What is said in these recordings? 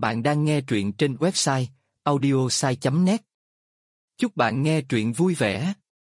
Bạn đang nghe truyện trên website audiosai.net. Chúc bạn nghe truyện vui vẻ.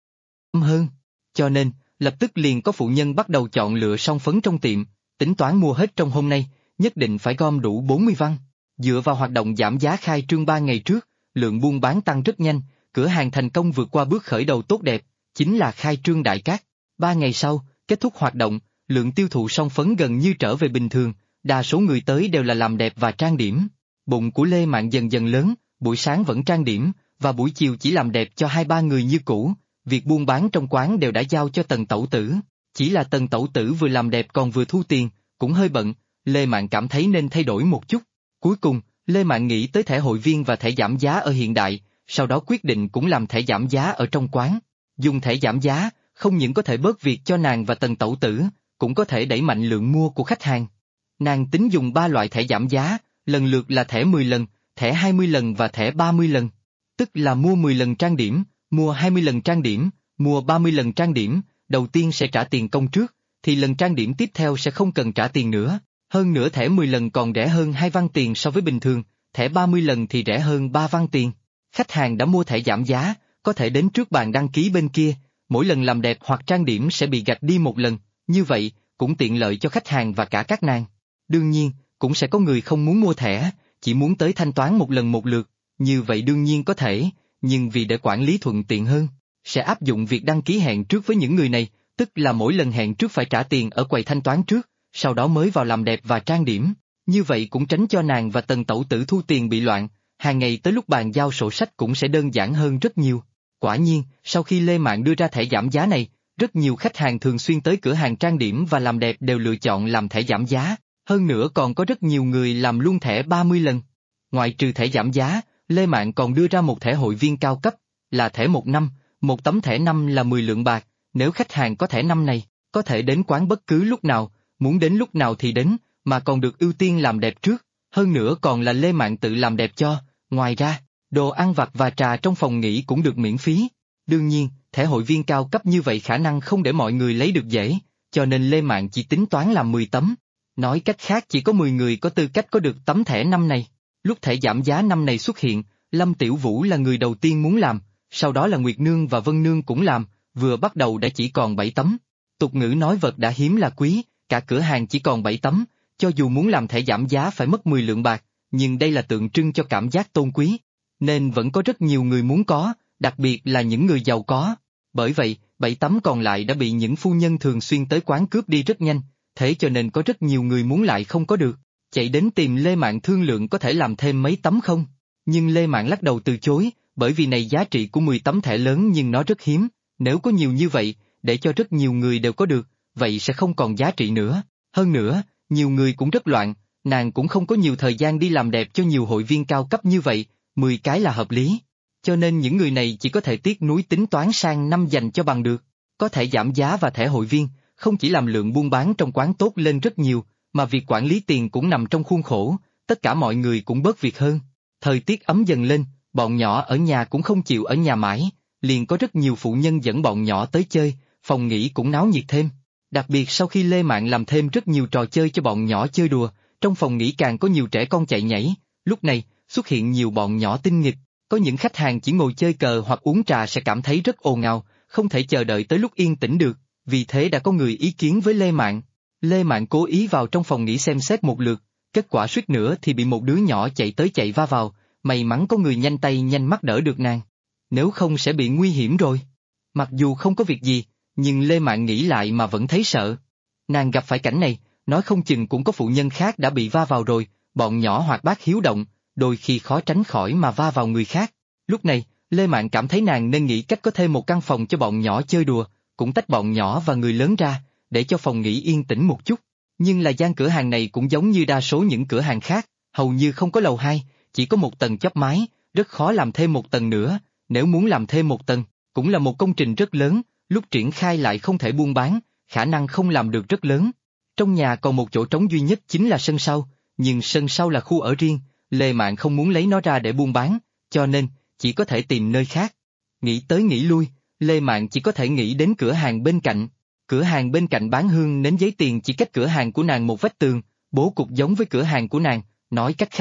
Hơn. Cho nên, lập tức liền có phụ nhân bắt đầu chọn lựa son phấn trong tiệm, tính toán mua hết trong hôm nay, nhất định phải gom đủ 40 văn. Dựa vào hoạt động giảm giá khai trương 3 ngày trước, lượng buôn bán tăng rất nhanh, cửa hàng thành công vượt qua bước khởi đầu tốt đẹp, chính là khai trương đại cát. 3 ngày sau, kết thúc hoạt động, lượng tiêu thụ son phấn gần như trở về bình thường, đa số người tới đều là làm đẹp và trang điểm. Bụng của Lê Mạn dần dần lớn, buổi sáng vẫn trang điểm, và buổi chiều chỉ làm đẹp cho 2-3 người như cũ. Việc buôn bán trong quán đều đã giao cho Tần Tẩu Tử, chỉ là Tần Tẩu Tử vừa làm đẹp còn vừa thu tiền, cũng hơi bận, Lê Mạn cảm thấy nên thay đổi một chút. Cuối cùng, Lê Mạn nghĩ tới thẻ hội viên và thẻ giảm giá ở hiện đại, sau đó quyết định cũng làm thẻ giảm giá ở trong quán. Dùng thẻ giảm giá, không những có thể bớt việc cho nàng và Tần Tẩu Tử, cũng có thể đẩy mạnh lượng mua của khách hàng. Nàng tính dùng 3 loại thẻ giảm giá, lần lượt là thẻ 10 lần, thẻ 20 lần và thẻ 30 lần. Tức là mua 10 lần trang điểm, mua 20 lần trang điểm, mua 30 lần trang điểm, đầu tiên sẽ trả tiền công trước, thì lần trang điểm tiếp theo sẽ không cần trả tiền nữa. Hơn nữa thẻ 10 lần còn rẻ hơn 2 văn tiền so với bình thường, thẻ 30 lần thì rẻ hơn 3 văn tiền. Khách hàng đã mua thẻ giảm giá, có thể đến trước bàn đăng ký bên kia, mỗi lần làm đẹp hoặc trang điểm sẽ bị gạch đi một lần, như vậy, cũng tiện lợi cho khách hàng và cả các nàng. Đương nhiên, cũng sẽ có người không muốn mua thẻ, chỉ muốn tới thanh toán một lần một lượt, như vậy đương nhiên có thể, nhưng vì để quản lý thuận tiện hơn, sẽ áp dụng việc đăng ký hẹn trước với những người này, tức là mỗi lần hẹn trước phải trả tiền ở quầy thanh toán trước, sau đó mới vào làm đẹp và trang điểm, như vậy cũng tránh cho nàng và Tần Tẩu Tử thu tiền bị loạn, hàng ngày tới lúc bàn giao sổ sách cũng sẽ đơn giản hơn rất nhiều. Quả nhiên, sau khi Lê Mạn đưa ra thẻ giảm giá này, rất nhiều khách hàng thường xuyên tới cửa hàng trang điểm và làm đẹp đều lựa chọn làm thẻ giảm giá, hơn nữa còn có rất nhiều người làm luôn thẻ 30 lần. Ngoài trừ thẻ giảm giá, Lê Mạn còn đưa ra một thẻ hội viên cao cấp, là thẻ 1 năm, một tấm thẻ 5 là 10 lượng bạc, nếu khách hàng có thẻ 5 này, có thể đến quán bất cứ lúc nào, muốn đến lúc nào thì đến, mà còn được ưu tiên làm đẹp trước, hơn nữa còn là Lê Mạn tự làm đẹp cho, ngoài ra, đồ ăn vặt và trà trong phòng nghỉ cũng được miễn phí. Đương nhiên, thẻ hội viên cao cấp như vậy khả năng không để mọi người lấy được dễ, cho nên Lê Mạn chỉ tính toán làm 10 tấm. Nói cách khác chỉ có 10 người có tư cách có được tấm thẻ năm này. Lúc thẻ giảm giá năm này xuất hiện, Lâm Tiểu Vũ là người đầu tiên muốn làm, sau đó là Nguyệt Nương và Vân Nương cũng làm, vừa bắt đầu đã chỉ còn 7 tấm. Tục ngữ nói vật đã hiếm là quý, cả cửa hàng chỉ còn 7 tấm, cho dù muốn làm thẻ giảm giá phải mất 10 lượng bạc, nhưng đây là tượng trưng cho cảm giác tôn quý, nên vẫn có rất nhiều người muốn có, đặc biệt là những người giàu có. Bởi vậy, 7 tấm còn lại đã bị những phu nhân thường xuyên tới quán cướp đi rất nhanh, thế cho nên có rất nhiều người muốn lại không có được, chạy đến tìm Lê Mạn thương lượng có thể làm thêm mấy tấm không. Nhưng Lê Mạn lắc đầu từ chối, bởi vì này giá trị của 10 tấm thẻ lớn nhưng nó rất hiếm, nếu có nhiều như vậy, để cho rất nhiều người đều có được, vậy sẽ không còn giá trị nữa. Hơn nữa, nhiều người cũng rất loạn, nàng cũng không có nhiều thời gian đi làm đẹp cho nhiều hội viên cao cấp như vậy, 10 cái là hợp lý. Cho nên những người này chỉ có thể tiếc nuối tính toán sang năm dành cho bằng được. Có thể giảm giá và thẻ hội viên, không chỉ làm lượng buôn bán trong quán tốt lên rất nhiều, mà việc quản lý tiền cũng nằm trong khuôn khổ, tất cả mọi người cũng bớt việc hơn. Thời tiết ấm dần lên, bọn nhỏ ở nhà cũng không chịu ở nhà mãi, liền có rất nhiều phụ nhân dẫn bọn nhỏ tới chơi, phòng nghỉ cũng náo nhiệt thêm. Đặc biệt sau khi Lê Mạn làm thêm rất nhiều trò chơi cho bọn nhỏ chơi đùa, trong phòng nghỉ càng có nhiều trẻ con chạy nhảy, lúc này, xuất hiện nhiều bọn nhỏ tinh nghịch, có những khách hàng chỉ ngồi chơi cờ hoặc uống trà sẽ cảm thấy rất ồn ào, không thể chờ đợi tới lúc yên tĩnh được, vì thế đã có người ý kiến với Lê Mạn. Lê Mạn cố ý vào trong phòng nghỉ xem xét một lượt, kết quả suýt nữa thì bị một đứa nhỏ chạy tới chạy va vào, may mắn có người nhanh tay nhanh mắt đỡ được nàng. Nếu không sẽ bị nguy hiểm rồi. Mặc dù không có việc gì, nhưng Lê Mạn nghĩ lại mà vẫn thấy sợ. Nàng gặp phải cảnh này, nói không chừng cũng có phụ nhân khác đã bị va vào rồi, bọn nhỏ hoạt bát hiếu động, đôi khi khó tránh khỏi mà va vào người khác. Lúc này, Lê Mạn cảm thấy nàng nên nghĩ cách có thêm một căn phòng cho bọn nhỏ chơi đùa, cũng tách bọn nhỏ và người lớn ra, để cho phòng nghỉ yên tĩnh một chút. Nhưng là gian cửa hàng này cũng giống như đa số những cửa hàng khác, hầu như không có lầu 2, chỉ có một tầng chóp mái, rất khó làm thêm một tầng nữa, nếu muốn làm thêm một tầng, cũng là một công trình rất lớn, lúc triển khai lại không thể buôn bán, khả năng không làm được rất lớn. Trong nhà còn một chỗ trống duy nhất chính là sân sau, nhưng sân sau là khu ở riêng, Lê Mạn không muốn lấy nó ra để buôn bán, cho nên, chỉ có thể tìm nơi khác. Nghĩ tới nghĩ lui, Lê Mạn chỉ có thể nghĩ đến cửa hàng bên cạnh. Cửa hàng bên cạnh bán hương nến giấy tiền chỉ cách cửa hàng của nàng một vách tường, bố cục giống với cửa hàng của nàng, nói cách khác,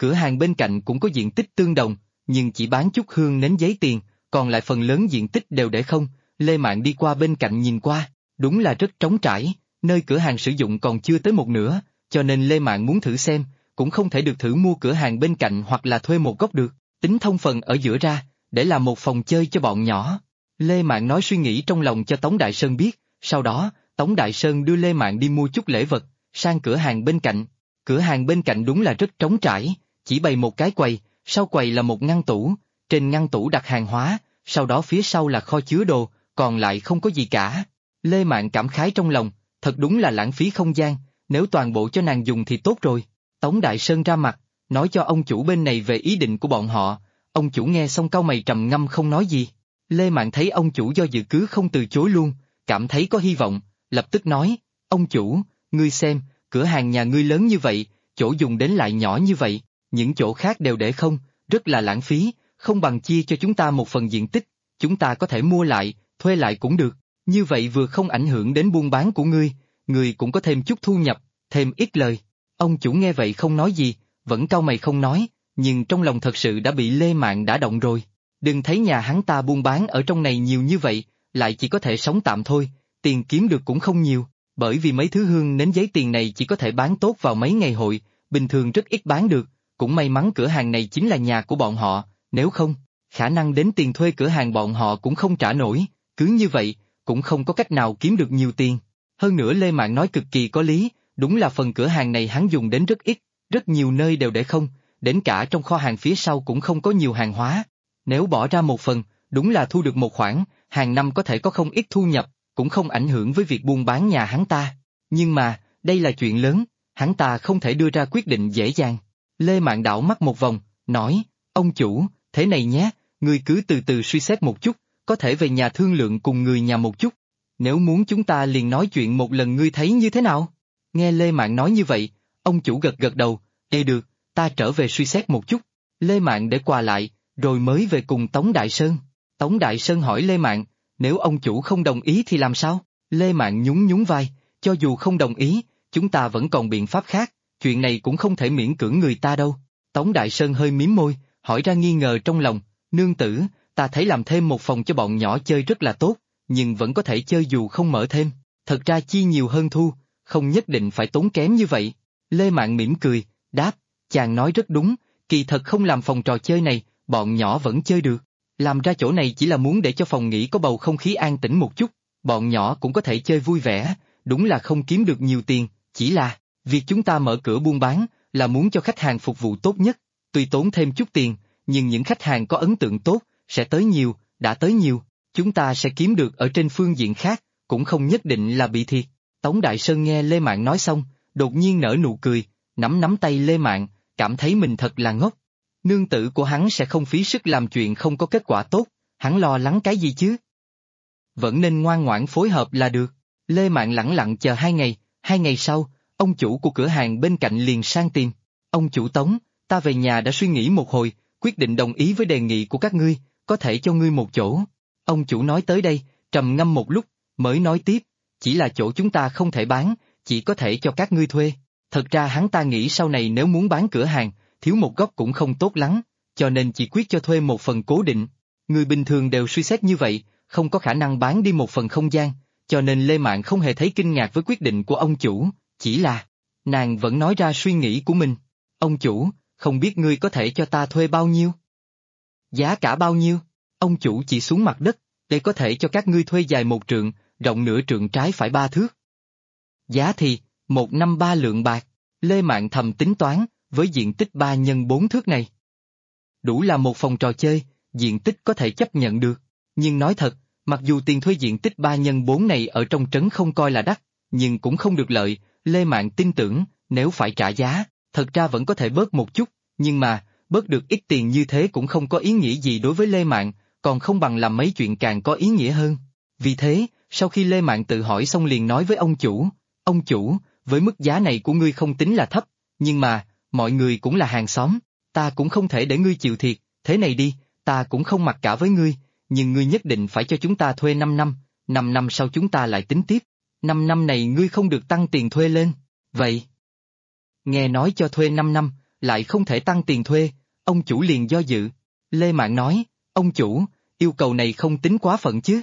Cửa hàng bên cạnh cũng có diện tích tương đồng, nhưng chỉ bán chút hương nến giấy tiền, còn lại phần lớn diện tích đều để không. Lê Mạn đi qua bên cạnh nhìn qua, đúng là rất trống trải, nơi cửa hàng sử dụng còn chưa tới một nửa, cho nên Lê Mạn muốn thử xem, cũng không thể được thử mua cửa hàng bên cạnh hoặc là thuê một góc được, tính thông phần ở giữa ra, để làm một phòng chơi cho bọn nhỏ. Lê Mạn nói suy nghĩ trong lòng cho Tống Đại Sơn biết, sau đó, Tống Đại Sơn đưa Lê Mạn đi mua chút lễ vật, sang cửa hàng bên cạnh. Cửa hàng bên cạnh đúng là rất trống trải, chỉ bày một cái quầy, sau quầy là một ngăn tủ, trên ngăn tủ đặt hàng hóa, sau đó phía sau là kho chứa đồ, còn lại không có gì cả. Lê Mạn cảm khái trong lòng, thật đúng là lãng phí không gian, nếu toàn bộ cho nàng dùng thì tốt rồi. Tống Đại Sơn ra mặt, nói cho ông chủ bên này về ý định của bọn họ, ông chủ nghe xong cau mày trầm ngâm không nói gì. Lê Mạn thấy ông chủ do dự cứ không từ chối luôn, cảm thấy có hy vọng, lập tức nói, ông chủ, ngươi xem, cửa hàng nhà ngươi lớn như vậy, chỗ dùng đến lại nhỏ như vậy, những chỗ khác đều để không, rất là lãng phí, không bằng chia cho chúng ta một phần diện tích, chúng ta có thể mua lại, thuê lại cũng được, như vậy vừa không ảnh hưởng đến buôn bán của ngươi cũng có thêm chút thu nhập, thêm ít lời. Ông chủ nghe vậy không nói gì, vẫn cau mày không nói, nhưng trong lòng thật sự đã bị Lê Mạn đả động rồi. Đừng thấy nhà hắn ta buôn bán ở trong này nhiều như vậy, lại chỉ có thể sống tạm thôi, tiền kiếm được cũng không nhiều, bởi vì mấy thứ hương nến giấy tiền này chỉ có thể bán tốt vào mấy ngày hội, bình thường rất ít bán được, cũng may mắn cửa hàng này chính là nhà của bọn họ, nếu không, khả năng đến tiền thuê cửa hàng bọn họ cũng không trả nổi, cứ như vậy, cũng không có cách nào kiếm được nhiều tiền. Hơn nữa Lê Mạn nói cực kỳ có lý, đúng là phần cửa hàng này hắn dùng đến rất ít, rất nhiều nơi đều để không, đến cả trong kho hàng phía sau cũng không có nhiều hàng hóa. Nếu bỏ ra một phần, đúng là thu được một khoản, hàng năm có thể có không ít thu nhập, cũng không ảnh hưởng với việc buôn bán nhà hắn ta. Nhưng mà, đây là chuyện lớn, hắn ta không thể đưa ra quyết định dễ dàng. Lê Mạn đảo mắt một vòng, nói, ông chủ, thế này nhé, ngươi cứ từ từ suy xét một chút, có thể về nhà thương lượng cùng người nhà một chút. Nếu muốn chúng ta liền nói chuyện một lần, ngươi thấy như thế nào? Nghe Lê Mạn nói như vậy, ông chủ gật gật đầu, được, ta trở về suy xét một chút. Lê Mạn để quà lại, rồi mới về cùng Tống Đại Sơn. Tống Đại Sơn hỏi Lê Mạn, nếu ông chủ không đồng ý thì làm sao? Lê Mạn nhún nhún vai, cho dù không đồng ý, chúng ta vẫn còn biện pháp khác, chuyện này cũng không thể miễn cưỡng người ta đâu. Tống Đại Sơn hơi mím môi, hỏi ra nghi ngờ trong lòng, nương tử, ta thấy làm thêm một phòng cho bọn nhỏ chơi rất là tốt, nhưng vẫn có thể chơi dù không mở thêm, thật ra chi nhiều hơn thu, không nhất định phải tốn kém như vậy. Lê Mạn mỉm cười, đáp, chàng nói rất đúng, kỳ thật không làm phòng trò chơi này, bọn nhỏ vẫn chơi được. Làm ra chỗ này chỉ là muốn để cho phòng nghỉ có bầu không khí an tĩnh một chút, bọn nhỏ cũng có thể chơi vui vẻ, đúng là không kiếm được nhiều tiền, chỉ là, việc chúng ta mở cửa buôn bán, là muốn cho khách hàng phục vụ tốt nhất, tuy tốn thêm chút tiền, nhưng những khách hàng có ấn tượng tốt, sẽ tới nhiều, đã tới nhiều, chúng ta sẽ kiếm được ở trên phương diện khác, cũng không nhất định là bị thiệt. Tống Đại Sơn nghe Lê Mạn nói xong, đột nhiên nở nụ cười, nắm nắm tay Lê Mạn, cảm thấy mình thật là ngốc. Nương tử của hắn sẽ không phí sức làm chuyện không có kết quả tốt, hắn lo lắng cái gì chứ? Vẫn nên ngoan ngoãn phối hợp là được. Lê Mạn lẳng lặng chờ 2 ngày sau, ông chủ của cửa hàng bên cạnh liền sang tìm. Ông chủ Tống, ta về nhà đã suy nghĩ một hồi, quyết định đồng ý với đề nghị của các ngươi, có thể cho ngươi một chỗ. Ông chủ nói tới đây, trầm ngâm một lúc, mới nói tiếp, chỉ là chỗ chúng ta không thể bán, chỉ có thể cho các ngươi thuê. Thật ra hắn ta nghĩ sau này nếu muốn bán cửa hàng, thiếu một góc cũng không tốt lắm, cho nên chỉ quyết cho thuê một phần cố định. Người bình thường đều suy xét như vậy, không có khả năng bán đi một phần không gian, cho nên Lê Mạn không hề thấy kinh ngạc với quyết định của ông chủ, chỉ là, nàng vẫn nói ra suy nghĩ của mình. Ông chủ, không biết ngươi có thể cho ta thuê bao nhiêu? Giá cả bao nhiêu? Ông chủ chỉ xuống mặt đất, để có thể cho các ngươi thuê dài 1 trượng, rộng nửa trượng trái phải 3 thước. Giá thì, 1 năm 3 lượng bạc. Lê Mạn thầm tính toán, với diện tích 3 x 4 thước này. Đủ là một phòng trò chơi, diện tích có thể chấp nhận được. Nhưng nói thật, mặc dù tiền thuê diện tích 3 x 4 này ở trong trấn không coi là đắt, nhưng cũng không được lợi. Lê Mạn tin tưởng, nếu phải trả giá, thật ra vẫn có thể bớt một chút, nhưng mà, bớt được ít tiền như thế cũng không có ý nghĩa gì đối với Lê Mạn, còn không bằng làm mấy chuyện càng có ý nghĩa hơn. Vì thế, sau khi Lê Mạn tự hỏi xong liền nói với ông chủ, với mức giá này của ngươi không tính là thấp, nhưng mà, mọi người cũng là hàng xóm, ta cũng không thể để ngươi chịu thiệt, thế này đi, ta cũng không mặc cả với ngươi, nhưng ngươi nhất định phải cho chúng ta thuê 5 năm, 5 năm sau chúng ta lại tính tiếp, 5 năm này ngươi không được tăng tiền thuê lên, vậy. Nghe nói cho thuê 5 năm, lại không thể tăng tiền thuê, ông chủ liền do dự. Lê Mạn nói, ông chủ, yêu cầu này không tính quá phận chứ.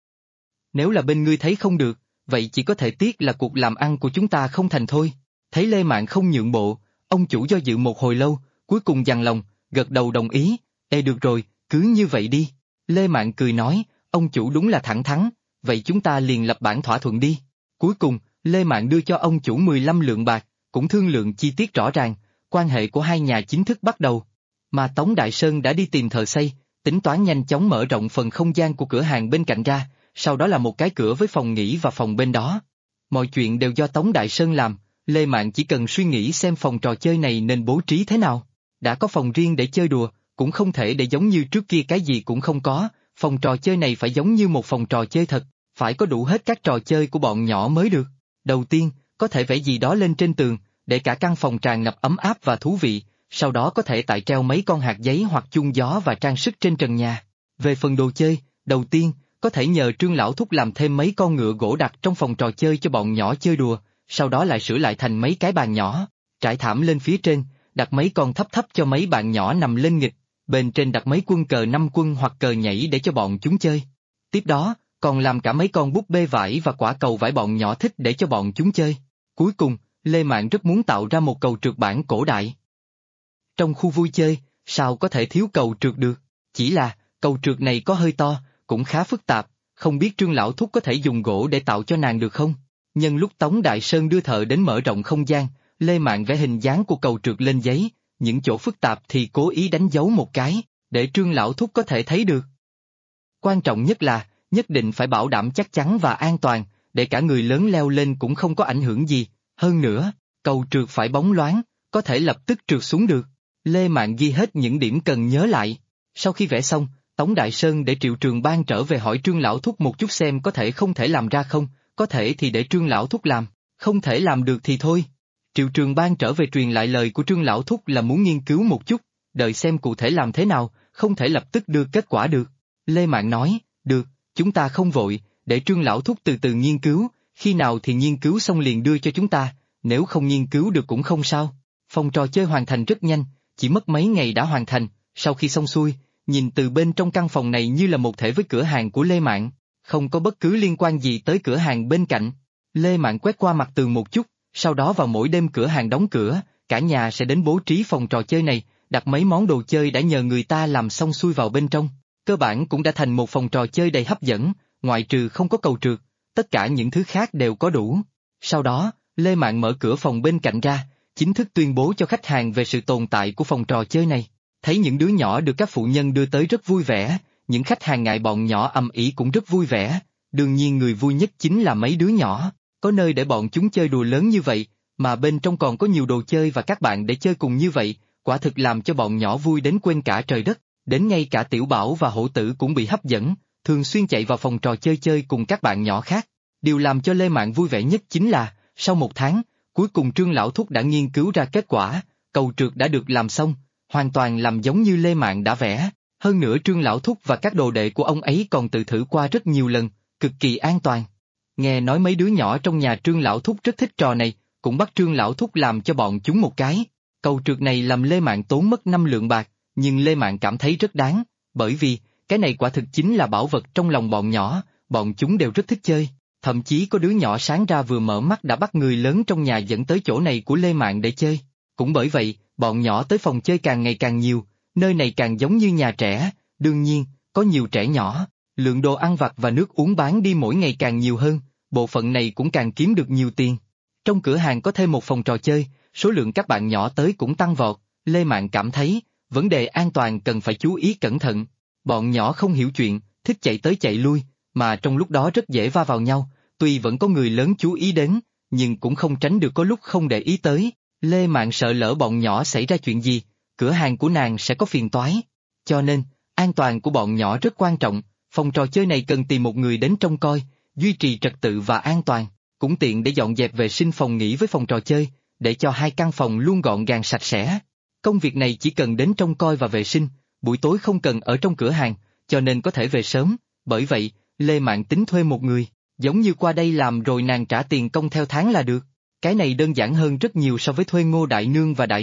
Nếu là bên ngươi thấy không được, vậy chỉ có thể tiếc là cuộc làm ăn của chúng ta không thành thôi. Thấy Lê Mạn không nhượng bộ, ông chủ do dự một hồi lâu, cuối cùng dằn lòng, gật đầu đồng ý. Ê được rồi, cứ như vậy đi. Lê Mạn cười nói, ông chủ đúng là thẳng thắn, vậy chúng ta liền lập bản thỏa thuận đi. Cuối cùng, Lê Mạn đưa cho ông chủ 15 lượng bạc, cũng thương lượng chi tiết rõ ràng, quan hệ của hai nhà chính thức bắt đầu. Mà Tống Đại Sơn đã đi tìm thợ xây, tính toán nhanh chóng mở rộng phần không gian của cửa hàng bên cạnh ra, sau đó là một cái cửa với phòng nghỉ và phòng bên đó. Mọi chuyện đều do Tống Đại Sơn làm, Lê Mạn chỉ cần suy nghĩ xem phòng trò chơi này nên bố trí thế nào. Đã có phòng riêng để chơi đùa, cũng không thể để giống như trước kia cái gì cũng không có, phòng trò chơi này phải giống như một phòng trò chơi thật, phải có đủ hết các trò chơi của bọn nhỏ mới được. Đầu tiên, có thể vẽ gì đó lên trên tường, để cả căn phòng tràn ngập ấm áp và thú vị, sau đó có thể tại treo mấy con hạt giấy hoặc chuông gió và trang sức trên trần nhà. Về phần đồ chơi, đầu tiên, có thể nhờ Trương Lão Thúc làm thêm mấy con ngựa gỗ đặt trong phòng trò chơi cho bọn nhỏ chơi đùa, sau đó lại sửa lại thành mấy cái bàn nhỏ, trải thảm lên phía trên, đặt mấy con thấp thấp cho mấy bạn nhỏ nằm lên nghịch, bên trên đặt mấy quân cờ 5 quân hoặc cờ nhảy để cho bọn chúng chơi. Tiếp đó, còn làm cả mấy con búp bê vải và quả cầu vải bọn nhỏ thích để cho bọn chúng chơi. Cuối cùng, Lê Mạn rất muốn tạo ra một cầu trượt bản cổ đại. Trong khu vui chơi, sao có thể thiếu cầu trượt được, chỉ là, cầu trượt này có hơi to, cũng khá phức tạp, không biết Trương Lão Thúc có thể dùng gỗ để tạo cho nàng được không? Nhân lúc Tống Đại Sơn đưa thợ đến mở rộng không gian, Lê Mạn vẽ hình dáng của cầu trượt lên giấy, những chỗ phức tạp thì cố ý đánh dấu một cái, để Trương Lão Thúc có thể thấy được. Quan trọng nhất là, nhất định phải bảo đảm chắc chắn và an toàn, để cả người lớn leo lên cũng không có ảnh hưởng gì, hơn nữa, cầu trượt phải bóng loáng, có thể lập tức trượt xuống được. Lê Mạn ghi hết những điểm cần nhớ lại. Sau khi vẽ xong, Tống Đại Sơn để Triệu Trường Ban trở về hỏi Trương Lão Thúc một chút xem có thể không thể làm ra không, có thể thì để Trương Lão Thúc làm, không thể làm được thì thôi. Triệu Trường Ban trở về truyền lại lời của Trương Lão Thúc là muốn nghiên cứu một chút, đợi xem cụ thể làm thế nào, không thể lập tức đưa kết quả được. Lê Mạn nói, được, chúng ta không vội, để Trương Lão Thúc từ từ nghiên cứu, khi nào thì nghiên cứu xong liền đưa cho chúng ta, nếu không nghiên cứu được cũng không sao. Phòng trò chơi hoàn thành rất nhanh, chỉ mất mấy ngày đã hoàn thành, sau khi xong xuôi, nhìn từ bên trong căn phòng này như là một thể với cửa hàng của Lê Mạn, không có bất cứ liên quan gì tới cửa hàng bên cạnh. Lê Mạn quét qua mặt tường một chút, sau đó vào mỗi đêm cửa hàng đóng cửa, cả nhà sẽ đến bố trí phòng trò chơi này, đặt mấy món đồ chơi đã nhờ người ta làm xong xuôi vào bên trong, cơ bản cũng đã thành một phòng trò chơi đầy hấp dẫn, ngoại trừ không có cầu trượt, tất cả những thứ khác đều có đủ. Sau đó, Lê Mạn mở cửa phòng bên cạnh ra, chính thức tuyên bố cho khách hàng về sự tồn tại của phòng trò chơi này. Thấy những đứa nhỏ được các phụ nhân đưa tới rất vui vẻ, những khách hàng ngại bọn nhỏ ầm ĩ cũng rất vui vẻ, đương nhiên người vui nhất chính là mấy đứa nhỏ, có nơi để bọn chúng chơi đùa lớn như vậy, mà bên trong còn có nhiều đồ chơi và các bạn để chơi cùng như vậy, quả thực làm cho bọn nhỏ vui đến quên cả trời đất, đến ngay cả Tiểu Bảo và Hổ Tử cũng bị hấp dẫn, thường xuyên chạy vào phòng trò chơi chơi cùng các bạn nhỏ khác. Điều làm cho Lê Mạn vui vẻ nhất chính là, sau một tháng, cuối cùng Trương Lão Thúc đã nghiên cứu ra kết quả, cầu trượt đã được làm xong, hoàn toàn làm giống như Lê Mạn đã vẽ, hơn nữa Trương Lão Thúc và các đồ đệ của ông ấy còn tự thử qua rất nhiều lần, cực kỳ an toàn. Nghe nói mấy đứa nhỏ trong nhà Trương Lão Thúc rất thích trò này, cũng bắt Trương Lão Thúc làm cho bọn chúng một cái. Cầu trượt này làm Lê Mạn tốn mất 5 lượng bạc, nhưng Lê Mạn cảm thấy rất đáng, bởi vì, cái này quả thực chính là bảo vật trong lòng bọn nhỏ, bọn chúng đều rất thích chơi. Thậm chí có đứa nhỏ sáng ra vừa mở mắt đã bắt người lớn trong nhà dẫn tới chỗ này của Lê Mạn để chơi. Cũng bởi vậy, bọn nhỏ tới phòng chơi càng ngày càng nhiều, nơi này càng giống như nhà trẻ, đương nhiên, có nhiều trẻ nhỏ, lượng đồ ăn vặt và nước uống bán đi mỗi ngày càng nhiều hơn, bộ phận này cũng càng kiếm được nhiều tiền. Trong cửa hàng có thêm một phòng trò chơi, số lượng các bạn nhỏ tới cũng tăng vọt, Lê Mạn cảm thấy, vấn đề an toàn cần phải chú ý cẩn thận. Bọn nhỏ không hiểu chuyện, thích chạy tới chạy lui, mà trong lúc đó rất dễ va vào nhau, tuy vẫn có người lớn chú ý đến, nhưng cũng không tránh được có lúc không để ý tới. Lê Mạn sợ lỡ bọn nhỏ xảy ra chuyện gì, cửa hàng của nàng sẽ có phiền toái. Cho nên, an toàn của bọn nhỏ rất quan trọng, phòng trò chơi này cần tìm một người đến trông coi, duy trì trật tự và an toàn, cũng tiện để dọn dẹp vệ sinh phòng nghỉ với phòng trò chơi, để cho hai căn phòng luôn gọn gàng sạch sẽ. Công việc này chỉ cần đến trông coi và vệ sinh, buổi tối không cần ở trong cửa hàng, cho nên có thể về sớm, bởi vậy, Lê Mạn tính thuê một người, giống như qua đây làm rồi nàng trả tiền công theo tháng là được. Cái này đơn giản hơn rất nhiều so với thuê Ngô Đại Nương và Đại Ni,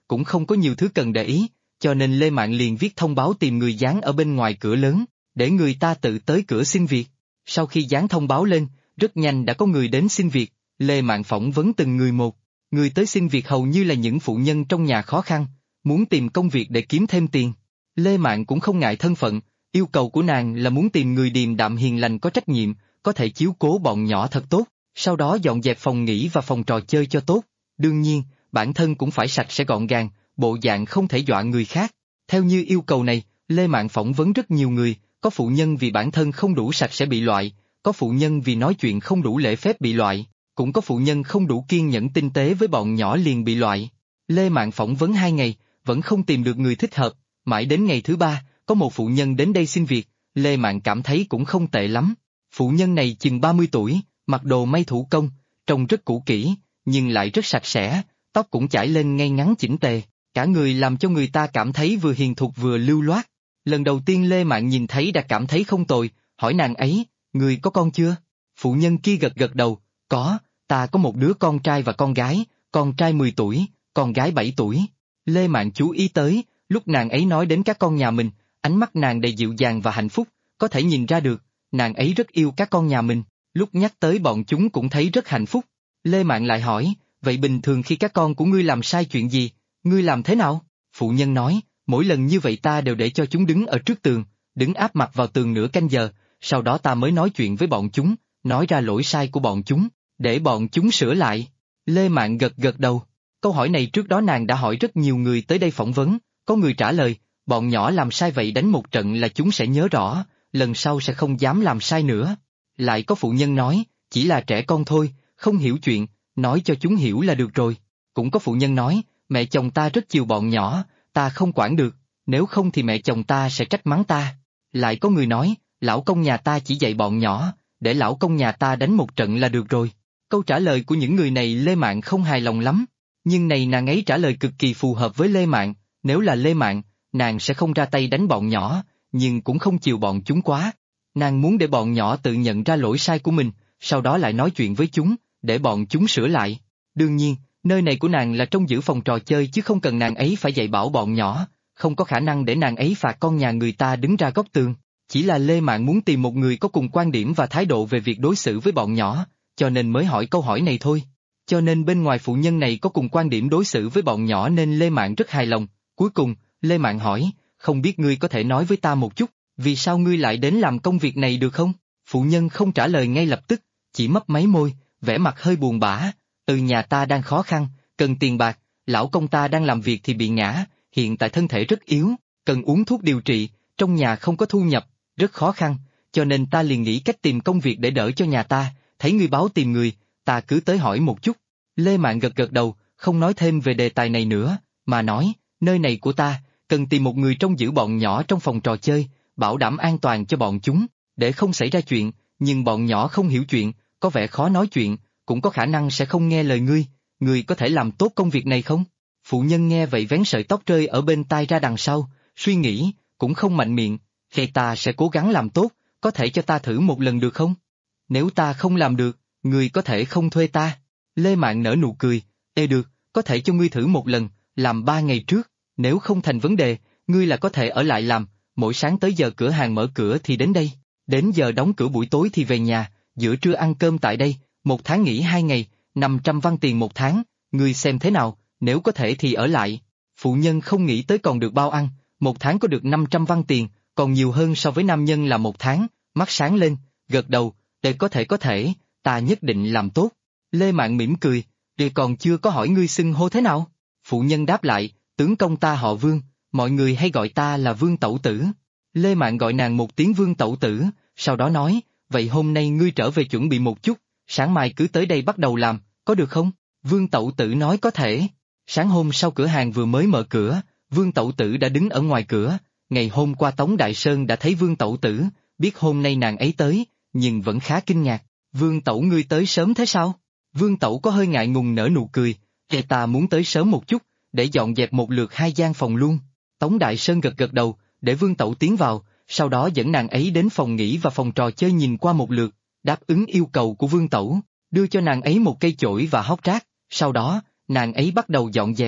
cũng không có nhiều thứ cần để ý, cho nên Lê Mạn liền viết thông báo tìm người dán ở bên ngoài cửa lớn, để người ta tự tới cửa xin việc. Sau khi dán thông báo lên, rất nhanh đã có người đến xin việc, Lê Mạn phỏng vấn từng người một. Người tới xin việc hầu như là những phụ nhân trong nhà khó khăn, muốn tìm công việc để kiếm thêm tiền. Lê Mạn cũng không ngại thân phận, yêu cầu của nàng là muốn tìm người điềm đạm hiền lành có trách nhiệm, có thể chiếu cố bọn nhỏ thật tốt, sau đó dọn dẹp phòng nghỉ và phòng trò chơi cho tốt. Đương nhiên, bản thân cũng phải sạch sẽ gọn gàng, bộ dạng không thể dọa người khác. Theo như yêu cầu này, Lê Mạn phỏng vấn rất nhiều người, có phụ nhân vì bản thân không đủ sạch sẽ bị loại, có phụ nhân vì nói chuyện không đủ lễ phép bị loại, cũng có phụ nhân không đủ kiên nhẫn tinh tế với bọn nhỏ liền bị loại. Lê Mạn phỏng vấn 2 ngày, vẫn không tìm được người thích hợp, mãi đến ngày thứ 3, có một phụ nhân đến đây xin việc, Lê Mạn cảm thấy cũng không tệ lắm. Phụ nhân này chừng 30 tuổi, mặc đồ may thủ công, trông rất cũ kỹ, nhưng lại rất sạch sẽ, tóc cũng chải lên ngay ngắn chỉnh tề, cả người làm cho người ta cảm thấy vừa hiền thục vừa lưu loát. Lần đầu tiên Lê Mạn nhìn thấy đã cảm thấy không tồi, hỏi nàng ấy, người có con chưa? Phụ nhân kia gật gật đầu, có, ta có một đứa con trai và con gái, con trai 10 tuổi, con gái 7 tuổi. Lê Mạn chú ý tới, lúc nàng ấy nói đến các con nhà mình, ánh mắt nàng đầy dịu dàng và hạnh phúc, có thể nhìn ra được, nàng ấy rất yêu các con nhà mình, lúc nhắc tới bọn chúng cũng thấy rất hạnh phúc. Lê Mạn lại hỏi, vậy bình thường khi các con của ngươi làm sai chuyện gì, ngươi làm thế nào? Phụ nhân nói, mỗi lần như vậy ta đều để cho chúng đứng ở trước tường, đứng áp mặt vào tường nửa canh giờ, sau đó ta mới nói chuyện với bọn chúng, nói ra lỗi sai của bọn chúng, để bọn chúng sửa lại. Lê Mạn gật gật đầu. Câu hỏi này trước đó nàng đã hỏi rất nhiều người tới đây phỏng vấn, có người trả lời, bọn nhỏ làm sai vậy đánh một trận là chúng sẽ nhớ rõ, lần sau sẽ không dám làm sai nữa. Lại có phụ nhân nói, chỉ là trẻ con thôi, không hiểu chuyện, nói cho chúng hiểu là được rồi. Cũng có phụ nhân nói, mẹ chồng ta rất chiều bọn nhỏ, ta không quản được, nếu không thì mẹ chồng ta sẽ trách mắng ta. Lại có người nói, lão công nhà ta chỉ dạy bọn nhỏ, để lão công nhà ta đánh một trận là được rồi. Câu trả lời của những người này Lê Mạn không hài lòng lắm, nhưng này nàng ấy trả lời cực kỳ phù hợp với Lê Mạn, nếu là Lê Mạn, nàng sẽ không ra tay đánh bọn nhỏ, nhưng cũng không chiều bọn chúng quá. Nàng muốn để bọn nhỏ tự nhận ra lỗi sai của mình, sau đó lại nói chuyện với chúng, để bọn chúng sửa lại. Đương nhiên, nơi này của nàng là trông giữ phòng trò chơi chứ không cần nàng ấy phải dạy bảo bọn nhỏ, không có khả năng để nàng ấy phạt con nhà người ta đứng ra góc tường. Chỉ là Lê Mạn muốn tìm một người có cùng quan điểm và thái độ về việc đối xử với bọn nhỏ, cho nên mới hỏi câu hỏi này thôi. Cho nên bên ngoài phụ nhân này có cùng quan điểm đối xử với bọn nhỏ nên Lê Mạn rất hài lòng. Cuối cùng, Lê Mạn hỏi, không biết ngươi có thể nói với ta một chút, vì sao ngươi lại đến làm công việc này được không? Phụ nhân không trả lời ngay lập tức, chỉ mấp máy môi, vẻ mặt hơi buồn bã. Nhà ta đang khó khăn, cần tiền bạc, lão công ta đang làm việc thì bị ngã, hiện tại thân thể rất yếu, cần uống thuốc điều trị, trong nhà không có thu nhập, rất khó khăn, cho nên ta liền nghĩ cách tìm công việc để đỡ cho nhà ta, thấy ngươi báo tìm người, ta cứ tới hỏi một chút. Lê Mạn gật gật đầu, không nói thêm về đề tài này nữa, mà nói, nơi này của ta, cần tìm một người trông giữ bọn nhỏ trong phòng trò chơi, bảo đảm an toàn cho bọn chúng, để không xảy ra chuyện, nhưng bọn nhỏ không hiểu chuyện, có vẻ khó nói chuyện, cũng có khả năng sẽ không nghe lời ngươi có thể làm tốt công việc này không? Phụ nhân nghe vậy vén sợi tóc rơi ở bên tai ra đằng sau, suy nghĩ, cũng không mạnh miệng, ta sẽ cố gắng làm tốt, có thể cho ta thử một lần được không? Nếu ta không làm được, ngươi có thể không thuê ta. Lê Mạn nở nụ cười, được, có thể cho ngươi thử một lần, làm 3 ngày trước, nếu không thành vấn đề, ngươi là có thể ở lại làm, mỗi sáng tới giờ cửa hàng mở cửa thì đến đây, đến giờ đóng cửa buổi tối thì về nhà, giữa trưa ăn cơm tại đây, 1 tháng nghỉ 2 ngày, 500 văn tiền 1 tháng, ngươi xem thế nào, nếu có thể thì ở lại. Phụ nhân không nghĩ tới còn được bao ăn, 1 tháng có được 500 văn tiền, còn nhiều hơn so với nam nhân là 1 tháng, mắt sáng lên, gật đầu, có thể, ta nhất định làm tốt. Lê Mạn mỉm cười, còn chưa có hỏi ngươi xưng hô thế nào? Phụ nhân đáp lại, tướng công ta họ Vương, mọi người hay gọi ta là Vương Tẩu Tử. Lê Mạn gọi nàng một tiếng Vương Tẩu Tử, sau đó nói, vậy hôm nay ngươi trở về chuẩn bị một chút, sáng mai cứ tới đây bắt đầu làm, có được không? Vương Tẩu Tử nói có thể. Sáng hôm sau cửa hàng vừa mới mở cửa, Vương Tẩu Tử đã đứng ở ngoài cửa, ngày hôm qua Tống Đại Sơn đã thấy Vương Tẩu Tử, biết hôm nay nàng ấy tới, nhưng vẫn khá kinh ngạc, Vương Tẩu ngươi tới sớm thế sao? Vương Tẩu có hơi ngại ngùng nở nụ cười, ta muốn tới sớm một chút, để dọn dẹp một lượt 2 gian phòng luôn. Tống Đại Sơn gật gật đầu, để Vương Tẩu tiến vào, sau đó dẫn nàng ấy đến phòng nghỉ và phòng trò chơi nhìn qua một lượt, đáp ứng yêu cầu của Vương Tẩu, đưa cho nàng ấy một cây chổi và hốc rác, sau đó, nàng ấy bắt đầu dọn dẹp.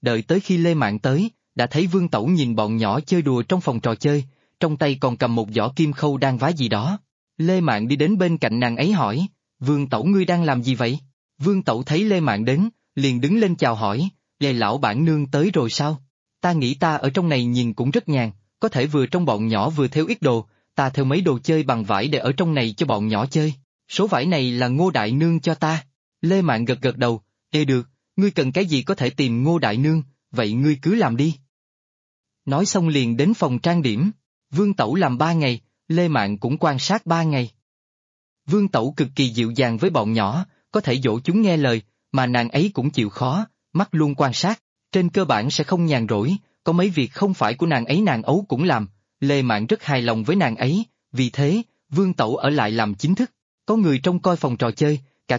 đợi tới khi Lê Mạn tới, đã thấy Vương Tẩu nhìn bọn nhỏ chơi đùa trong phòng trò chơi, trong tay còn cầm một giỏ kim khâu đang vá gì đó. Lê Mạn đi đến bên cạnh nàng ấy hỏi, Vương Tẩu ngươi đang làm gì vậy? Vương Tẩu thấy Lê Mạn đến, liền đứng lên chào hỏi, Lê lão bản nương tới rồi sao? Ta nghĩ ta ở trong này nhìn cũng rất nhàn, có thể vừa trong bọn nhỏ vừa theo ít đồ, ta theo mấy đồ chơi bằng vải để ở trong này cho bọn nhỏ chơi. Số vải này là Ngô đại nương cho ta. Lê Mạn gật gật đầu, được, ngươi cần cái gì có thể tìm Ngô đại nương, vậy ngươi cứ làm đi. Nói xong liền đến phòng trang điểm. Vương Tẩu làm 3 ngày, Lê Mạn cũng quan sát 3 ngày. Vương Tẩu cực kỳ dịu dàng với bọn nhỏ, có thể dỗ chúng nghe lời, mà nàng ấy cũng chịu khó, mắt luôn quan sát, trên cơ bản sẽ không nhàn rỗi, có mấy việc không phải của nàng ấy nàng ấu cũng làm. Lê Mạn rất hài lòng với nàng ấy, vì thế, Vương Tẩu ở lại làm chính thức, có người trông coi phòng trò chơi, cả.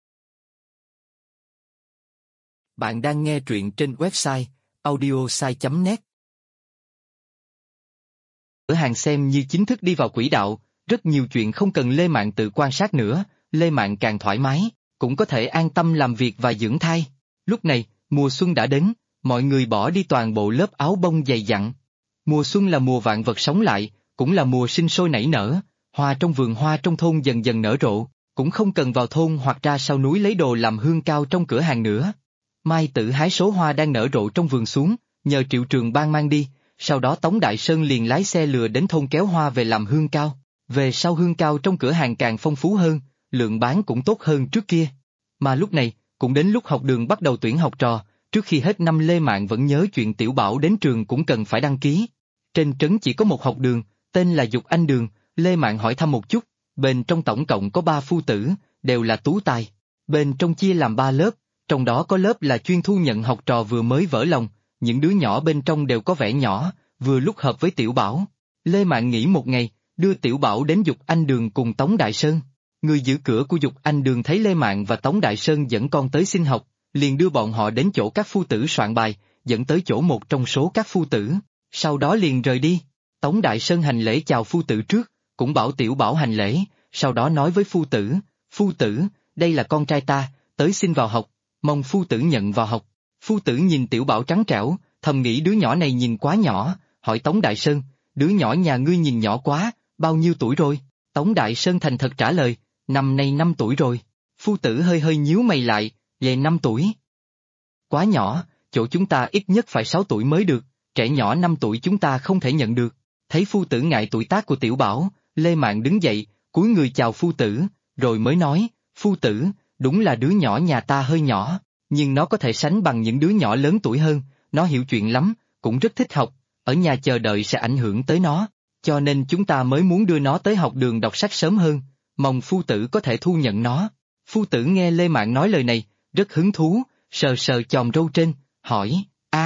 Bạn đang nghe truyện trên website audiosai.net. Cửa hàng xem như chính thức đi vào quỹ đạo, rất nhiều chuyện không cần Lê Mạn tự quan sát nữa, Lê Mạn càng thoải mái, cũng có thể an tâm làm việc và dưỡng thai. Lúc này, mùa xuân đã đến, mọi người bỏ đi toàn bộ lớp áo bông dày dặn. Mùa xuân là mùa vạn vật sống lại, cũng là mùa sinh sôi nảy nở, hoa trong vườn hoa trong thôn dần dần nở rộ, cũng không cần vào thôn hoặc ra sau núi lấy đồ làm hương cao trong cửa hàng nữa. Mai Tử hái số hoa đang nở rộ trong vườn xuống, nhờ Triệu Trường Ban mang đi, sau đó Tống Đại Sơn liền lái xe lừa đến thôn kéo hoa về làm hương cao. Về sau hương cao trong cửa hàng càng phong phú hơn, lượng bán cũng tốt hơn trước kia. Mà lúc này, cũng đến lúc học đường bắt đầu tuyển học trò, trước khi hết năm Lê Mạn vẫn nhớ chuyện Tiểu Bảo đến trường cũng cần phải đăng ký. Trên trấn chỉ có một học đường, tên là Dục Anh Đường, Lê Mạn hỏi thăm một chút, bên trong tổng cộng có 3 phu tử, đều là tú tài. Bên trong chia làm 3 lớp, trong đó có lớp là chuyên thu nhận học trò vừa mới vỡ lòng, những đứa nhỏ bên trong đều có vẻ nhỏ, vừa lúc hợp với Tiểu Bảo. Lê Mạn nghỉ một ngày, đưa Tiểu Bảo đến Dục Anh Đường cùng Tống Đại Sơn. Người giữ cửa của Dục Anh Đường thấy Lê Mạn và Tống Đại Sơn dẫn con tới xin học, liền đưa bọn họ đến chỗ các phu tử soạn bài, dẫn tới chỗ một trong số các phu tử, sau đó liền rời đi. Tống Đại Sơn hành lễ chào phu tử trước, cũng bảo Tiểu Bảo hành lễ, sau đó nói với phu tử, đây là con trai ta, tới xin vào học, mong phu tử nhận vào học. Phu tử nhìn Tiểu Bảo trắng trẻo, thầm nghĩ đứa nhỏ này nhìn quá nhỏ, hỏi Tống Đại Sơn, đứa nhỏ nhà ngươi nhìn nhỏ quá, bao nhiêu tuổi rồi? Tống Đại Sơn thành thật trả lời, năm nay 5 tuổi rồi. Phu tử hơi hơi nhíu mày lại, về 5 tuổi. Quá nhỏ, chỗ chúng ta ít nhất phải 6 tuổi mới được, trẻ nhỏ 5 tuổi chúng ta không thể nhận được. Thấy phu tử ngại tuổi tác của Tiểu Bảo, Lê Mạn đứng dậy, cúi người chào phu tử, rồi mới nói, phu tử, đúng là đứa nhỏ nhà ta hơi nhỏ, nhưng nó có thể sánh bằng những đứa nhỏ lớn tuổi hơn, nó hiểu chuyện lắm, cũng rất thích học, ở nhà chờ đợi sẽ ảnh hưởng tới nó, cho nên chúng ta mới muốn đưa nó tới học đường đọc sách sớm hơn, mong phu tử có thể thu nhận nó. Phu tử nghe Lê Mạn nói lời này, rất hứng thú, sờ sờ chòm râu trên, hỏi,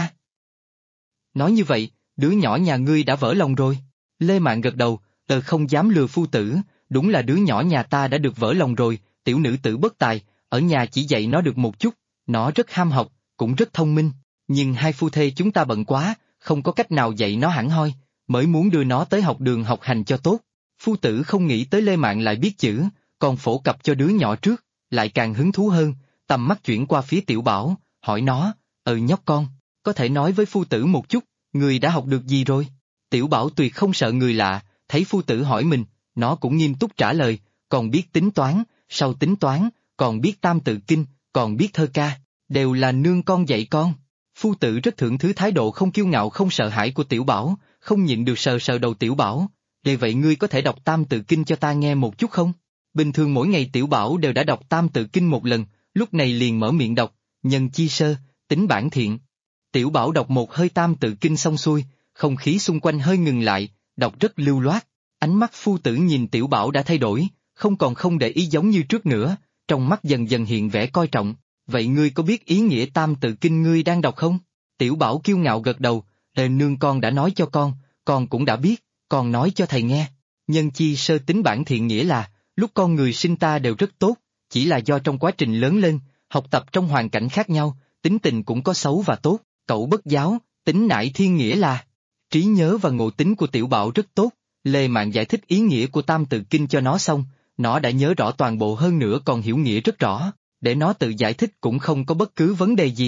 nói như vậy, đứa nhỏ nhà ngươi đã vỡ lòng rồi. Lê Mạn gật đầu, không dám lừa phu tử, đúng là đứa nhỏ nhà ta đã được vỡ lòng rồi, tiểu nữ tử bất tài, ở nhà chỉ dạy nó được một chút, nó rất ham học, cũng rất thông minh, nhưng hai phu thê chúng ta bận quá, không có cách nào dạy nó hẳn hoi, mới muốn đưa nó tới học đường học hành cho tốt. Phu tử không nghĩ tới Lê Mạn lại biết chữ, còn phổ cập cho đứa nhỏ trước, lại càng hứng thú hơn, tầm mắt chuyển qua phía Tiểu Bảo, hỏi nó, nhóc con, có thể nói với phu tử một chút, người đã học được gì rồi? Tiểu Bảo tuyệt không sợ người lạ, thấy phu tử hỏi mình, nó cũng nghiêm túc trả lời, còn biết tính toán, sau tính toán, còn biết tam tự kinh, còn biết thơ ca, đều là nương con dạy con. Phu tử rất thưởng thứ thái độ không kiêu ngạo không sợ hãi của Tiểu Bảo, không nhịn được sờ sờ đầu Tiểu Bảo, vậy ngươi có thể đọc tam tự kinh cho ta nghe một chút không? Bình thường mỗi ngày Tiểu Bảo đều đã đọc tam tự kinh một lần, lúc này liền mở miệng đọc, nhân chi sơ, tính bản thiện. Tiểu Bảo đọc một hơi tam tự kinh xong xuôi, không khí xung quanh hơi ngừng lại, đọc rất lưu loát. Ánh mắt phu tử nhìn Tiểu Bảo đã thay đổi, không còn không để ý giống như trước nữa, trong mắt dần dần hiện vẻ coi trọng. Vậy ngươi có biết ý nghĩa tam tự kinh ngươi đang đọc không? Tiểu Bảo kiêu ngạo gật đầu, nương con đã nói cho con cũng đã biết, con nói cho thầy nghe. Nhân chi sơ tính bản thiện nghĩa là, lúc con người sinh ta đều rất tốt, chỉ là do trong quá trình lớn lên, học tập trong hoàn cảnh khác nhau, tính tình cũng có xấu và tốt, cậu bất giáo, tính nải thiên nghĩa là. Trí nhớ và ngộ tính của Tiểu Bảo rất tốt, Lê Mạn giải thích ý nghĩa của tam tự kinh cho nó xong, nó đã nhớ rõ toàn bộ hơn nữa còn hiểu nghĩa rất rõ, để nó tự giải thích cũng không có bất cứ vấn đề gì.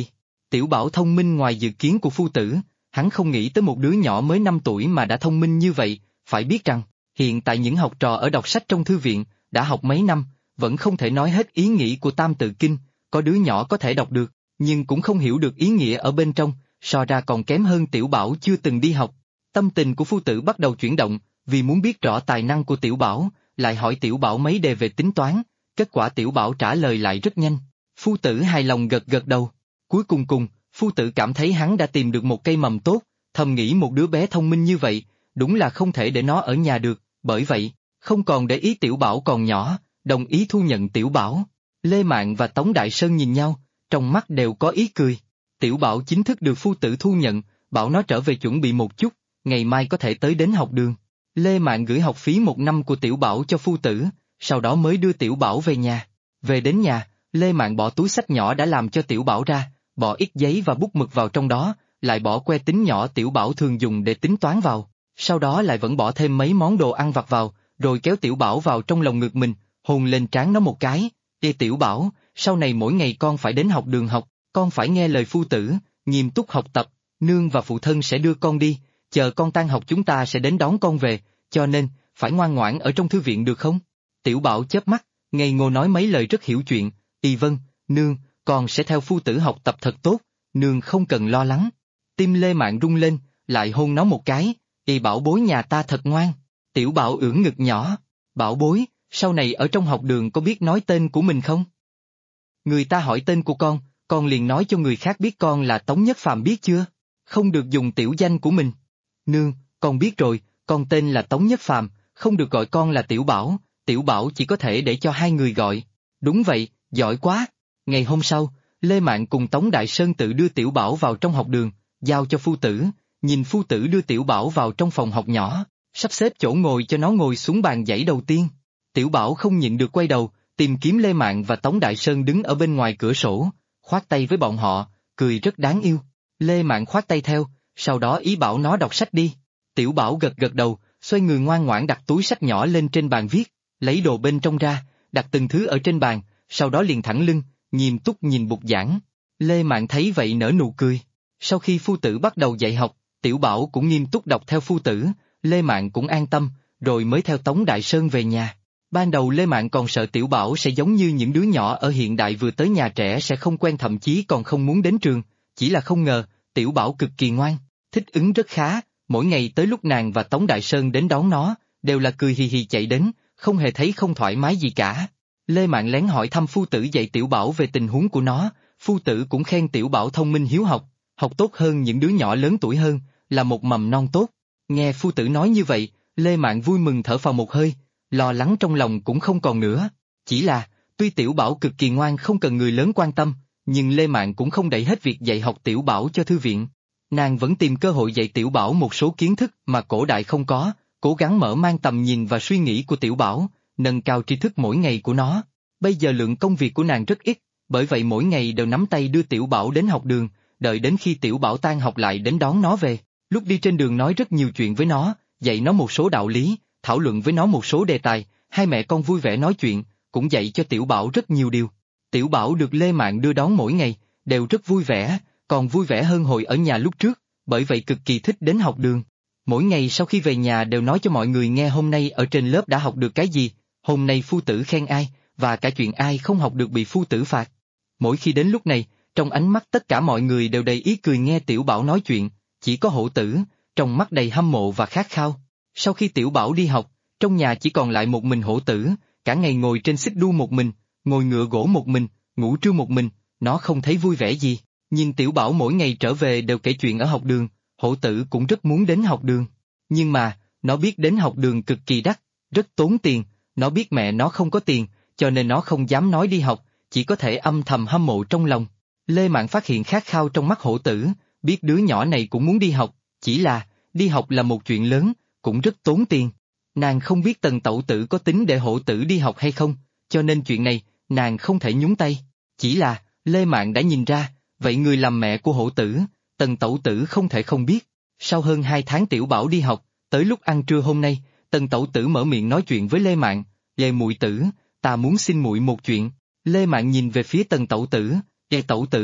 Tiểu Bảo thông minh ngoài dự kiến của phu tử, hắn không nghĩ tới một đứa nhỏ mới 5 tuổi mà đã thông minh như vậy, phải biết rằng, hiện tại những học trò ở đọc sách trong thư viện, đã học mấy năm, vẫn không thể nói hết ý nghĩ của Tam Tự Kinh, có đứa nhỏ có thể đọc được, nhưng cũng không hiểu được ý nghĩa ở bên trong, so ra còn kém hơn Tiểu Bảo chưa từng đi học. Tâm tình của phu tử bắt đầu chuyển động, vì muốn biết rõ tài năng của Tiểu Bảo, lại hỏi Tiểu Bảo mấy đề về tính toán, kết quả Tiểu Bảo trả lời lại rất nhanh. Phu tử hài lòng gật gật đầu. Cuối cùng, phu tử cảm thấy hắn đã tìm được một cây mầm tốt, thầm nghĩ một đứa bé thông minh như vậy, đúng là không thể để nó ở nhà được, bởi vậy, không còn để ý Tiểu Bảo còn nhỏ, đồng ý thu nhận Tiểu Bảo. Lê Mạn và Tống Đại Sơn nhìn nhau, trong mắt đều có ý cười. Tiểu Bảo chính thức được phu tử thu nhận, bảo nó trở về chuẩn bị một chút, ngày mai có thể tới đến học đường. Lê Mạn gửi học phí 1 năm của Tiểu Bảo cho phu tử, sau đó mới đưa Tiểu Bảo về nhà. Về đến nhà, Lê Mạn bỏ túi xách nhỏ đã làm cho Tiểu Bảo ra, bỏ ít giấy và bút mực vào trong đó, lại bỏ que tính nhỏ Tiểu Bảo thường dùng để tính toán vào, sau đó lại vẫn bỏ thêm mấy món đồ ăn vặt vào, rồi kéo Tiểu Bảo vào trong lòng ngực mình, hôn lên trán nó một cái. Ê Tiểu Bảo, sau này mỗi ngày con phải đến học đường học, con phải nghe lời phu tử, nghiêm túc học tập, nương và phụ thân sẽ đưa con đi, chờ con tan học chúng ta sẽ đến đón con về, cho nên, phải ngoan ngoãn ở trong thư viện được không? Tiểu Bảo chớp mắt, ngây ngô nói mấy lời rất hiểu chuyện, vâng, nương, con sẽ theo phu tử học tập thật tốt, nương không cần lo lắng. Tim Lê Mạn rung lên, lại hôn nó một cái, Bảo bối nhà ta thật ngoan. Tiểu Bảo ưỡn ngực nhỏ, bảo bối, sau này ở trong học đường có biết nói tên của mình không? Người ta hỏi tên của con liền nói cho người khác biết con là Tống Nhất Phàm biết chưa? Không được dùng tiểu danh của mình. Nương, con biết rồi, con tên là Tống Nhất Phàm, không được gọi con là Tiểu Bảo, Tiểu Bảo chỉ có thể để cho hai người gọi. Đúng vậy, giỏi quá. Ngày hôm sau, Lê Mạn cùng Tống Đại Sơn tự đưa Tiểu Bảo vào trong học đường, giao cho phu tử, nhìn phu tử đưa Tiểu Bảo vào trong phòng học nhỏ, sắp xếp chỗ ngồi cho nó ngồi xuống bàn dãy đầu tiên. Tiểu Bảo không nhịn được quay đầu, tìm kiếm Lê Mạn và Tống Đại Sơn đứng ở bên ngoài cửa sổ, khoát tay với bọn họ, cười rất đáng yêu. Lê Mạn khoát tay theo, sau đó ý bảo nó đọc sách đi. Tiểu Bảo gật gật đầu, xoay người ngoan ngoãn đặt túi sách nhỏ lên trên bàn viết, lấy đồ bên trong ra, đặt từng thứ ở trên bàn, sau đó liền thẳng lưng, nghiêm túc nhìn bục giảng. Lê Mạn thấy vậy nở nụ cười. Sau khi phu tử bắt đầu dạy học, Tiểu Bảo cũng nghiêm túc đọc theo phu tử, Lê Mạn cũng an tâm, rồi mới theo Tống Đại Sơn về nhà. Ban đầu Lê Mạn còn sợ Tiểu Bảo sẽ giống như những đứa nhỏ ở hiện đại vừa tới nhà trẻ sẽ không quen thậm chí còn không muốn đến trường, chỉ là không ngờ, Tiểu Bảo cực kỳ ngoan, thích ứng rất khá, mỗi ngày tới lúc nàng và Tống Đại Sơn đến đón nó, đều là cười hì hì chạy đến, không hề thấy không thoải mái gì cả. Lê Mạn lén hỏi thăm phu tử dạy Tiểu Bảo về tình huống của nó, phu tử cũng khen Tiểu Bảo thông minh hiếu học, học tốt hơn những đứa nhỏ lớn tuổi hơn, là một mầm non tốt. Nghe phu tử nói như vậy, Lê Mạn vui mừng thở phào một hơi, lo lắng trong lòng cũng không còn nữa. Chỉ là, tuy Tiểu Bảo cực kỳ ngoan không cần người lớn quan tâm, nhưng Lê Mạn cũng không đẩy hết việc dạy học Tiểu Bảo cho thư viện. Nàng vẫn tìm cơ hội dạy Tiểu Bảo một số kiến thức mà cổ đại không có, cố gắng mở mang tầm nhìn và suy nghĩ của Tiểu Bảo, nâng cao tri thức mỗi ngày của nó. Bây giờ lượng công việc của nàng rất ít, bởi vậy mỗi ngày đều nắm tay đưa Tiểu Bảo đến học đường, đợi đến khi Tiểu Bảo tan học lại đến đón nó về. Lúc đi trên đường nói rất nhiều chuyện với nó, dạy nó một số đạo lý, thảo luận với nó một số đề tài, hai mẹ con vui vẻ nói chuyện, cũng dạy cho Tiểu Bảo rất nhiều điều. Tiểu Bảo được Lê Mạn đưa đón mỗi ngày, đều rất vui vẻ, còn vui vẻ hơn hồi ở nhà lúc trước, bởi vậy cực kỳ thích đến học đường. Mỗi ngày sau khi về nhà đều nói cho mọi người nghe hôm nay ở trên lớp đã học được cái gì, hôm nay phu tử khen ai, và cả chuyện ai không học được bị phu tử phạt. Mỗi khi đến lúc này, trong ánh mắt tất cả mọi người đều đầy ý cười nghe Tiểu Bảo nói chuyện, chỉ có Hổ Tử, trong mắt đầy hâm mộ và khát khao. Sau khi Tiểu Bảo đi học, trong nhà chỉ còn lại một mình Hổ Tử, cả ngày ngồi trên xích đu một mình, ngồi ngựa gỗ một mình, ngủ trưa một mình, nó không thấy vui vẻ gì. Nhưng Tiểu Bảo mỗi ngày trở về đều kể chuyện ở học đường, Hổ Tử cũng rất muốn đến học đường. Nhưng mà, nó biết đến học đường cực kỳ đắt, rất tốn tiền, nó biết mẹ nó không có tiền, cho nên nó không dám nói đi học, chỉ có thể âm thầm hâm mộ trong lòng. Lê Mạn phát hiện khát khao trong mắt Hổ Tử, biết đứa nhỏ này cũng muốn đi học, chỉ là, đi học là một chuyện lớn, cũng rất tốn tiền. Nàng không biết Tần Tẩu Tử có tính để Hổ Tử đi học hay không, cho nên chuyện này, nàng không thể nhúng tay. Chỉ là, Lê Mạn đã nhìn ra, vậy người làm mẹ của Hổ Tử, Tần Tẩu Tử không thể không biết. Sau hơn 2 tháng Tiểu Bảo đi học, tới lúc ăn trưa hôm nay, Tần Tẩu Tử mở miệng nói chuyện với Lê Mạn, "Lê muội tử, ta muốn xin muội một chuyện." Lê Mạn nhìn về phía Tần Tẩu Tử, "Tẩu Tử,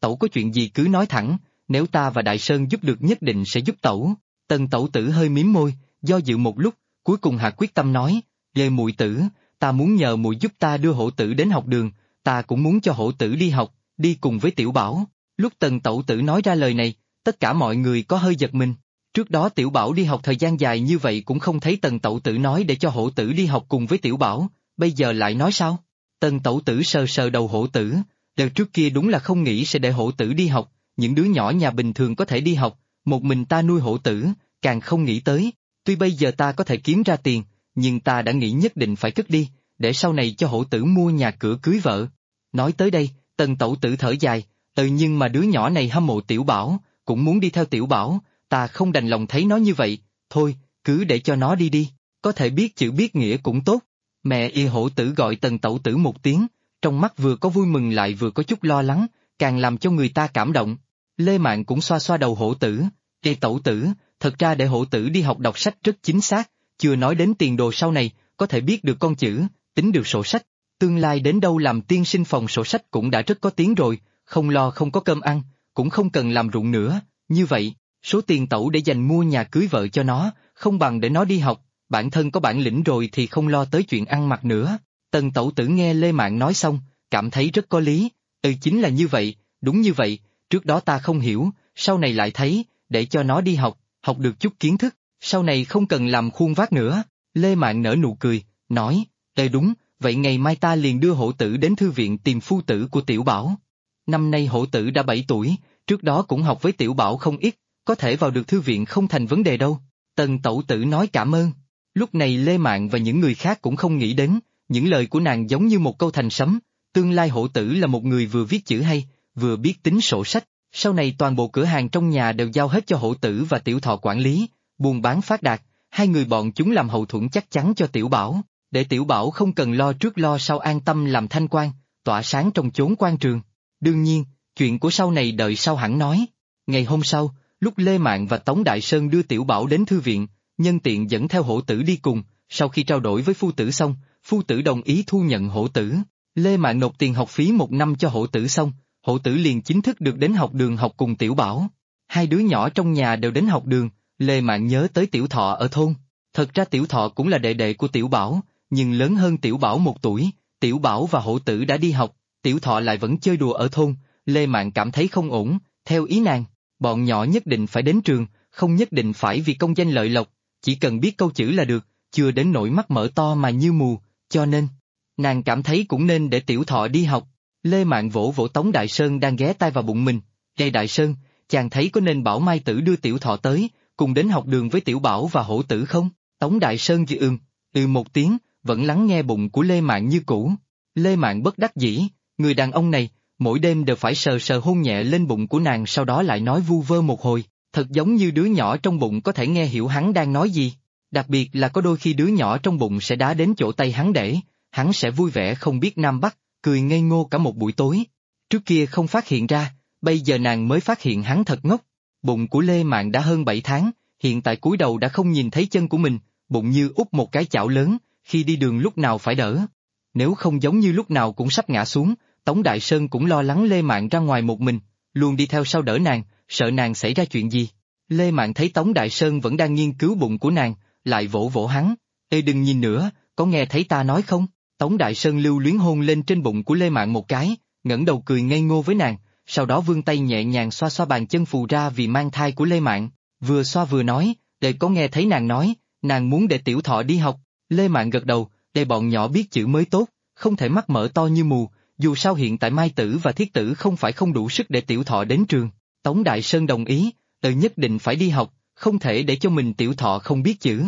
tẩu có chuyện gì cứ nói thẳng, nếu ta và Đại Sơn giúp được nhất định sẽ giúp tẩu. Tần tẩu tử hơi mím môi, do dự một lúc, cuối cùng hạ quyết tâm nói, Lê muội tử, ta muốn nhờ muội giúp ta đưa hổ tử đến học đường, ta cũng muốn cho hổ tử đi học, đi cùng với Tiểu Bảo. Lúc Tần tẩu tử nói ra lời này, tất cả mọi người có hơi giật mình. Trước đó Tiểu Bảo đi học thời gian dài như vậy cũng không thấy Tần tẩu tử nói để cho hổ tử đi học cùng với Tiểu Bảo, bây giờ lại nói sao? Tần tẩu tử sờ sờ đầu hổ tử, đều trước kia đúng là không nghĩ sẽ để hổ tử đi học, những đứa nhỏ nhà bình thường có thể đi học, một mình ta nuôi hổ tử, càng không nghĩ tới, tuy bây giờ ta có thể kiếm ra tiền, nhưng ta đã nghĩ nhất định phải cất đi, để sau này cho hổ tử mua nhà cửa cưới vợ. Nói tới đây, Tần tẩu tử thở dài, nhưng mà đứa nhỏ này hâm mộ Tiểu Bảo, cũng muốn đi theo Tiểu Bảo, ta không đành lòng thấy nó như vậy, thôi, cứ để cho nó đi đi, có thể biết chữ biết nghĩa cũng tốt. Mẹ y hổ tử gọi Tần tẩu tử một tiếng, trong mắt vừa có vui mừng lại vừa có chút lo lắng, càng làm cho người ta cảm động. Lê Mạn cũng xoa xoa đầu hổ tử, tẩu tử, thật ra để hổ tử đi học đọc sách rất chính xác, chưa nói đến tiền đồ sau này, có thể biết được con chữ, tính được sổ sách, tương lai đến đâu làm tiên sinh phòng sổ sách cũng đã rất có tiếng rồi, không lo không có cơm ăn, cũng không cần làm ruộng nữa, như vậy, số tiền tẩu để dành mua nhà cưới vợ cho nó, không bằng để nó đi học, bản thân có bản lĩnh rồi thì không lo tới chuyện ăn mặc nữa. Tần tẩu tử nghe Lê Mạn nói xong, cảm thấy rất có lý, chính là như vậy, đúng như vậy, trước đó ta không hiểu, sau này lại thấy, để cho nó đi học, học được chút kiến thức, sau này không cần làm khuôn vác nữa. Lê Mạn nở nụ cười, nói, đúng, vậy ngày mai ta liền đưa hổ tử đến thư viện tìm phu tử của Tiểu Bảo. Năm nay hổ tử đã 7 tuổi, trước đó cũng học với Tiểu Bảo không ít, có thể vào được thư viện không thành vấn đề đâu. Tần tẩu tử nói cảm ơn. Lúc này Lê Mạn và những người khác cũng không nghĩ đến, những lời của nàng giống như một câu thành sấm, tương lai hổ tử là một người vừa viết chữ hay, vừa biết tính sổ sách, sau này toàn bộ cửa hàng trong nhà đều giao hết cho hổ tử và Tiểu Thọ quản lý, buôn bán phát đạt, hai người bọn chúng làm hậu thuẫn chắc chắn cho Tiểu Bảo, để Tiểu Bảo không cần lo trước lo sau an tâm làm thanh quan, tỏa sáng trong chốn quan trường. Đương nhiên, chuyện của sau này đợi sau hẳn nói. Ngày hôm sau, lúc Lê Mạn và Tống Đại Sơn đưa Tiểu Bảo đến thư viện, nhân tiện dẫn theo hổ tử đi cùng, sau khi trao đổi với phu tử xong, phu tử đồng ý thu nhận hổ tử. Lê Mạn nộp tiền học phí 1 năm cho hổ tử xong, hổ tử liền chính thức được đến học đường học cùng Tiểu Bảo. Hai đứa nhỏ trong nhà đều đến học đường, Lê Mạn nhớ tới Tiểu Thọ ở thôn. Thật ra Tiểu Thọ cũng là đệ đệ của Tiểu Bảo, nhưng lớn hơn Tiểu Bảo 1 tuổi, Tiểu Bảo và hổ tử đã đi học, Tiểu Thọ lại vẫn chơi đùa ở thôn. Lê Mạn cảm thấy không ổn, theo ý nàng, bọn nhỏ nhất định phải đến trường, không nhất định phải vì công danh lợi lộc, chỉ cần biết câu chữ là được, chưa đến nỗi mắt mở to mà như mù, cho nên, nàng cảm thấy cũng nên để Tiểu Thọ đi học. Lê Mạn vỗ vỗ Tống Đại Sơn đang ghé tai vào bụng mình, Đại Sơn, chàng thấy có nên bảo Mai Tử đưa Tiểu Thọ tới, cùng đến học đường với Tiểu Bảo và hổ tử không? Tống Đại Sơn chỉ một tiếng, vẫn lắng nghe bụng của Lê Mạn như cũ. Lê Mạn bất đắc dĩ, người đàn ông này, mỗi đêm đều phải sờ sờ hôn nhẹ lên bụng của nàng sau đó lại nói vu vơ một hồi, thật giống như đứa nhỏ trong bụng có thể nghe hiểu hắn đang nói gì. Đặc biệt là có đôi khi đứa nhỏ trong bụng sẽ đá đến chỗ tay hắn để, hắn sẽ vui vẻ không biết Nam Bắc, cười ngây ngô cả một buổi tối. Trước kia không phát hiện ra, bây giờ nàng mới phát hiện hắn thật ngốc. Bụng của Lê Mạn đã hơn 7 tháng, hiện tại cúi đầu đã không nhìn thấy chân của mình, bụng như úp một cái chảo lớn, khi đi đường lúc nào phải đỡ. Nếu không giống như lúc nào cũng sắp ngã xuống, Tống Đại Sơn cũng lo lắng Lê Mạn ra ngoài một mình, luôn đi theo sau đỡ nàng, sợ nàng xảy ra chuyện gì. Lê Mạn thấy Tống Đại Sơn vẫn đang nghiên cứu bụng của nàng, lại vỗ vỗ hắn, đừng nhìn nữa, có nghe thấy ta nói không? Tống Đại Sơn lưu luyến hôn lên trên bụng của Lê Mạn một cái, ngẩng đầu cười ngây ngô với nàng, sau đó vươn tay nhẹ nhàng xoa xoa bàn chân phù ra vì mang thai của Lê Mạn, vừa xoa vừa nói, có nghe thấy nàng nói, nàng muốn để Tiểu Thọ đi học. Lê Mạn gật đầu, bọn nhỏ biết chữ mới tốt, không thể mắt mở to như mù, dù sao hiện tại Mai Tử và Thiết Tử không phải không đủ sức để Tiểu Thọ đến trường. Tống Đại Sơn đồng ý, nhất định phải đi học, không thể để cho mình Tiểu Thọ không biết chữ.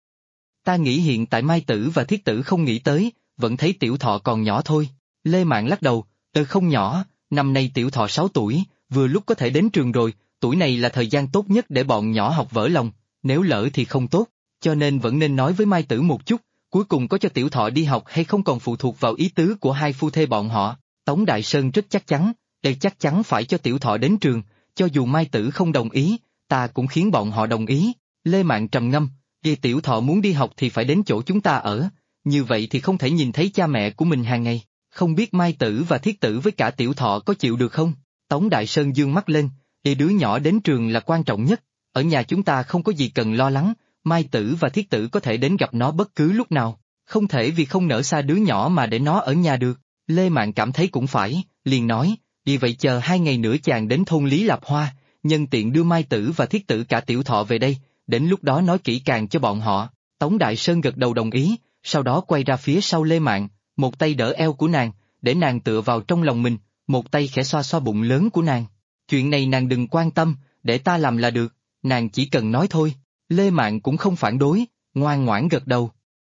Ta nghĩ hiện tại Mai Tử và Thiết Tử không nghĩ tới, vẫn thấy Tiểu Thọ còn nhỏ thôi. Lê Mạn lắc đầu, không nhỏ, năm nay Tiểu Thọ 6 tuổi, vừa lúc có thể đến trường rồi, tuổi này là thời gian tốt nhất để bọn nhỏ học vỡ lòng, nếu lỡ thì không tốt, cho nên vẫn nên nói với Mai Tử một chút, cuối cùng có cho Tiểu Thọ đi học hay không còn phụ thuộc vào ý tứ của hai phu thê bọn họ. Tống Đại Sơn rất chắc chắn, chắc chắn phải cho Tiểu Thọ đến trường, cho dù Mai Tử không đồng ý, ta cũng khiến bọn họ đồng ý. Lê Mạn trầm ngâm, Tiểu Thọ muốn đi học thì phải đến chỗ chúng ta ở, như vậy thì không thể nhìn thấy cha mẹ của mình hàng ngày, không biết Mai Tử và Thiết Tử với cả Tiểu Thọ có chịu được không? Tống Đại Sơn dương mắt lên, đứa nhỏ đến trường là quan trọng nhất, ở nhà chúng ta không có gì cần lo lắng, Mai Tử và Thiết Tử có thể đến gặp nó bất cứ lúc nào, không thể vì không nỡ xa đứa nhỏ mà để nó ở nhà được. Lê Mạn cảm thấy cũng phải, liền nói, đi vậy chờ 2 ngày nữa chàng đến thôn Lý Lạp Hoa, nhân tiện đưa Mai Tử và Thiết Tử cả Tiểu Thọ về đây, đến lúc đó nói kỹ càng cho bọn họ. Tống Đại Sơn gật đầu đồng ý, sau đó quay ra phía sau Lê Mạn, một tay đỡ eo của nàng, để nàng tựa vào trong lòng mình, một tay khẽ xoa xoa bụng lớn của nàng. Chuyện này nàng đừng quan tâm, để ta làm là được, nàng chỉ cần nói thôi. Lê Mạn cũng không phản đối, ngoan ngoãn gật đầu.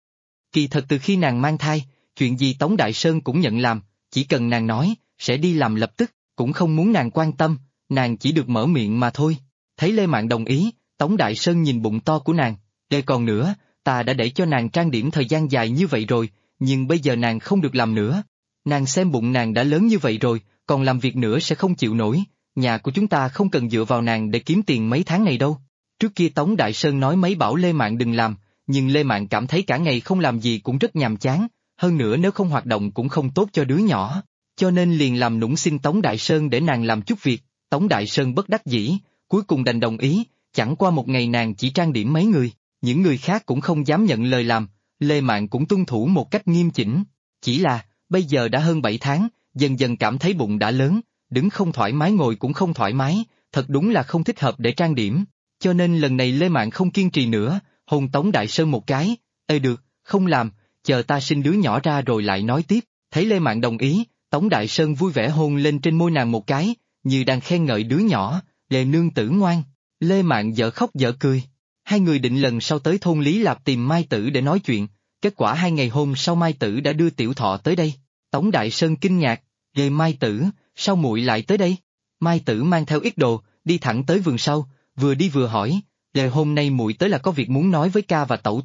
Kỳ thật từ khi nàng mang thai, chuyện gì Tống Đại Sơn cũng nhận làm, chỉ cần nàng nói, sẽ đi làm lập tức, cũng không muốn nàng quan tâm, nàng chỉ được mở miệng mà thôi. Thấy Lê Mạn đồng ý, Tống Đại Sơn nhìn bụng to của nàng, còn nữa, ta đã để cho nàng trang điểm thời gian dài như vậy rồi, nhưng bây giờ nàng không được làm nữa. Nàng xem bụng nàng đã lớn như vậy rồi, còn làm việc nữa sẽ không chịu nổi, nhà của chúng ta không cần dựa vào nàng để kiếm tiền mấy tháng này đâu. Trước kia Tống Đại Sơn nói mấy bảo Lê Mạn đừng làm, nhưng Lê Mạn cảm thấy cả ngày không làm gì cũng rất nhàm chán, hơn nữa nếu không hoạt động cũng không tốt cho đứa nhỏ, cho nên liền làm nũng xin Tống Đại Sơn để nàng làm chút việc. Tống Đại Sơn bất đắc dĩ, cuối cùng đành đồng ý, chẳng qua một ngày nàng chỉ trang điểm mấy người, những người khác cũng không dám nhận lời làm, Lê Mạn cũng tuân thủ một cách nghiêm chỉnh. Chỉ là, bây giờ đã hơn 7 tháng, dần dần cảm thấy bụng đã lớn, đứng không thoải mái ngồi cũng không thoải mái, thật đúng là không thích hợp để trang điểm. Cho nên lần này Lê Mạn không kiên trì nữa, hôn Tống Đại Sơn một cái, được, không làm, chờ ta sinh đứa nhỏ ra rồi lại nói tiếp. Thấy Lê Mạn đồng ý, Tống Đại Sơn vui vẻ hôn lên trên môi nàng một cái, như đang khen ngợi đứa nhỏ, Lê nương tử ngoan. Lê Mạn dở khóc dở cười. Hai người định lần sau tới thôn Lý Lạp tìm Mai Tử để nói chuyện, kết quả 2 ngày hôm sau Mai Tử đã đưa Tiểu Thọ tới đây. Tống Đại Sơn kinh ngạc, Mai Tử, sao muội lại tới đây? Mai Tử mang theo ít đồ, đi thẳng tới vườn sau, vừa đi vừa hỏi, hôm nay muội tới là có việc muốn nói với ca và tẩu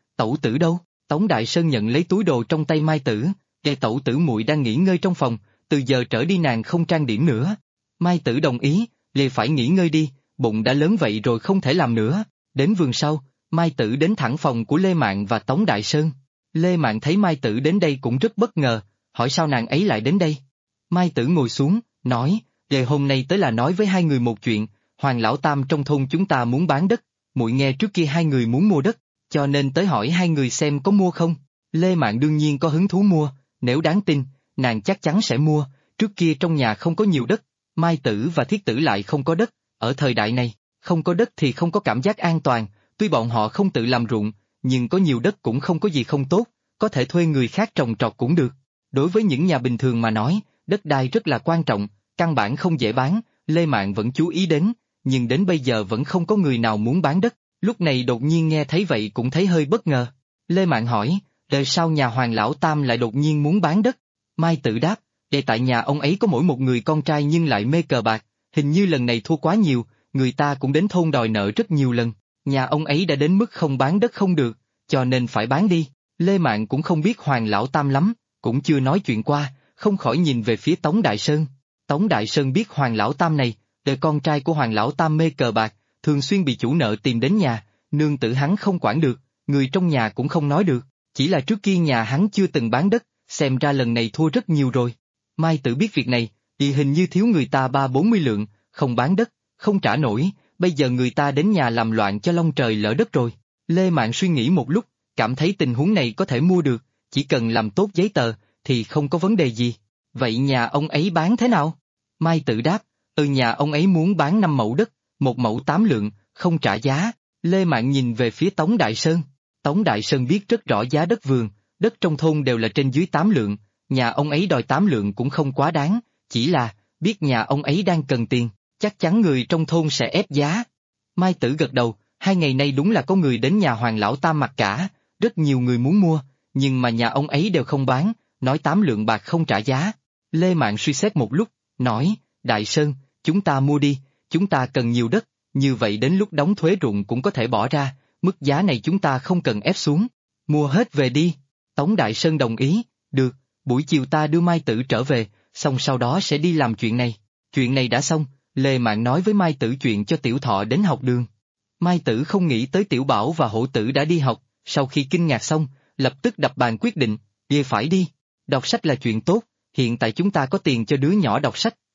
tử đâu? Tống Đại Sơn nhận lấy túi đồ trong tay Mai Tử, tẩu tử muội đang nghỉ ngơi trong phòng, từ giờ trở đi nàng không trang điểm nữa. Mai Tử đồng ý, phải nghỉ ngơi đi, bụng đã lớn vậy rồi không thể làm nữa. Đến vườn sau, Mai Tử đến thẳng phòng của Lê Mạn và Tống Đại Sơn. Lê Mạn thấy Mai Tử đến đây cũng rất bất ngờ, hỏi sao nàng ấy lại đến đây. Mai Tử ngồi xuống, nói, hôm nay tới là nói với hai người một chuyện, Hoàng Lão Tam trong thôn chúng ta muốn bán đất, muội nghe trước kia hai người muốn mua đất, cho nên tới hỏi hai người xem có mua không. Lê Mạn đương nhiên có hứng thú mua, nếu đáng tin, nàng chắc chắn sẽ mua, trước kia trong nhà không có nhiều đất, Mai Tử và Thiết Tử lại không có đất, ở thời đại này, không có đất thì không có cảm giác an toàn, tuy bọn họ không tự làm ruộng, nhưng có nhiều đất cũng không có gì không tốt, có thể thuê người khác trồng trọt cũng được. Đối với những nhà bình thường mà nói, đất đai rất là quan trọng, căn bản không dễ bán, Lê Mạn vẫn chú ý đến, nhưng đến bây giờ vẫn không có người nào muốn bán đất, lúc này đột nhiên nghe thấy vậy cũng thấy hơi bất ngờ. Lê Mạn hỏi, đời sao nhà Hoàng Lão Tam lại đột nhiên muốn bán đất? Mai Tử đáp, tại nhà ông ấy có mỗi một người con trai nhưng lại mê cờ bạc, hình như lần này thua quá nhiều, người ta cũng đến thôn đòi nợ rất nhiều lần, nhà ông ấy đã đến mức không bán đất không được, cho nên phải bán đi. Lê Mạn cũng không biết Hoàng Lão Tam lắm, cũng chưa nói chuyện qua, không khỏi nhìn về phía Tống Đại Sơn. Tống Đại Sơn biết Hoàng Lão Tam này, đời con trai của Hoàng Lão Tam mê cờ bạc, thường xuyên bị chủ nợ tìm đến nhà, nương tử hắn không quản được, người trong nhà cũng không nói được, chỉ là trước kia nhà hắn chưa từng bán đất, xem ra lần này thua rất nhiều rồi. Mai Tử biết việc này, thì hình như thiếu người ta 30-40 lượng, không bán đất, không trả nổi, bây giờ người ta đến nhà làm loạn cho long trời lỡ đất rồi. Lê Mạn suy nghĩ một lúc, cảm thấy tình huống này có thể mua được, chỉ cần làm tốt giấy tờ, thì không có vấn đề gì. Vậy nhà ông ấy bán thế nào? Mai Tử đáp, nhà ông ấy muốn bán 5 mẫu đất, 1 mẫu 8 lượng, không trả giá. Lê Mạn nhìn về phía Tống Đại Sơn. Tống Đại Sơn biết rất rõ giá đất vườn, đất trong thôn đều là trên dưới 8 lượng, nhà ông ấy đòi 8 lượng cũng không quá đáng, chỉ là, biết nhà ông ấy đang cần tiền, chắc chắn người trong thôn sẽ ép giá. Mai Tử gật đầu, 2 ngày nay đúng là có người đến nhà Hoàng Lão Tam mặc cả, rất nhiều người muốn mua, nhưng mà nhà ông ấy đều không bán, nói 8 lượng bạc không trả giá. Lê Mạn suy xét một lúc, nói, Đại Sơn, chúng ta mua đi, chúng ta cần nhiều đất, như vậy đến lúc đóng thuế ruộng cũng có thể bỏ ra, mức giá này chúng ta không cần ép xuống, mua hết về đi. Tống Đại Sơn đồng ý, được, buổi chiều ta đưa Mai Tử trở về, xong sau đó sẽ đi làm chuyện này. Chuyện này đã xong, Lê Mạn nói với Mai Tử chuyện cho Tiểu Thọ đến học đường. Mai Tử không nghĩ tới Tiểu Bảo và Hổ Tử đã đi học, sau khi kinh ngạc xong, lập tức đập bàn quyết định, phải đi, đọc sách là chuyện tốt, hiện tại chúng ta có tiền cho đứa nhỏ đọc sách,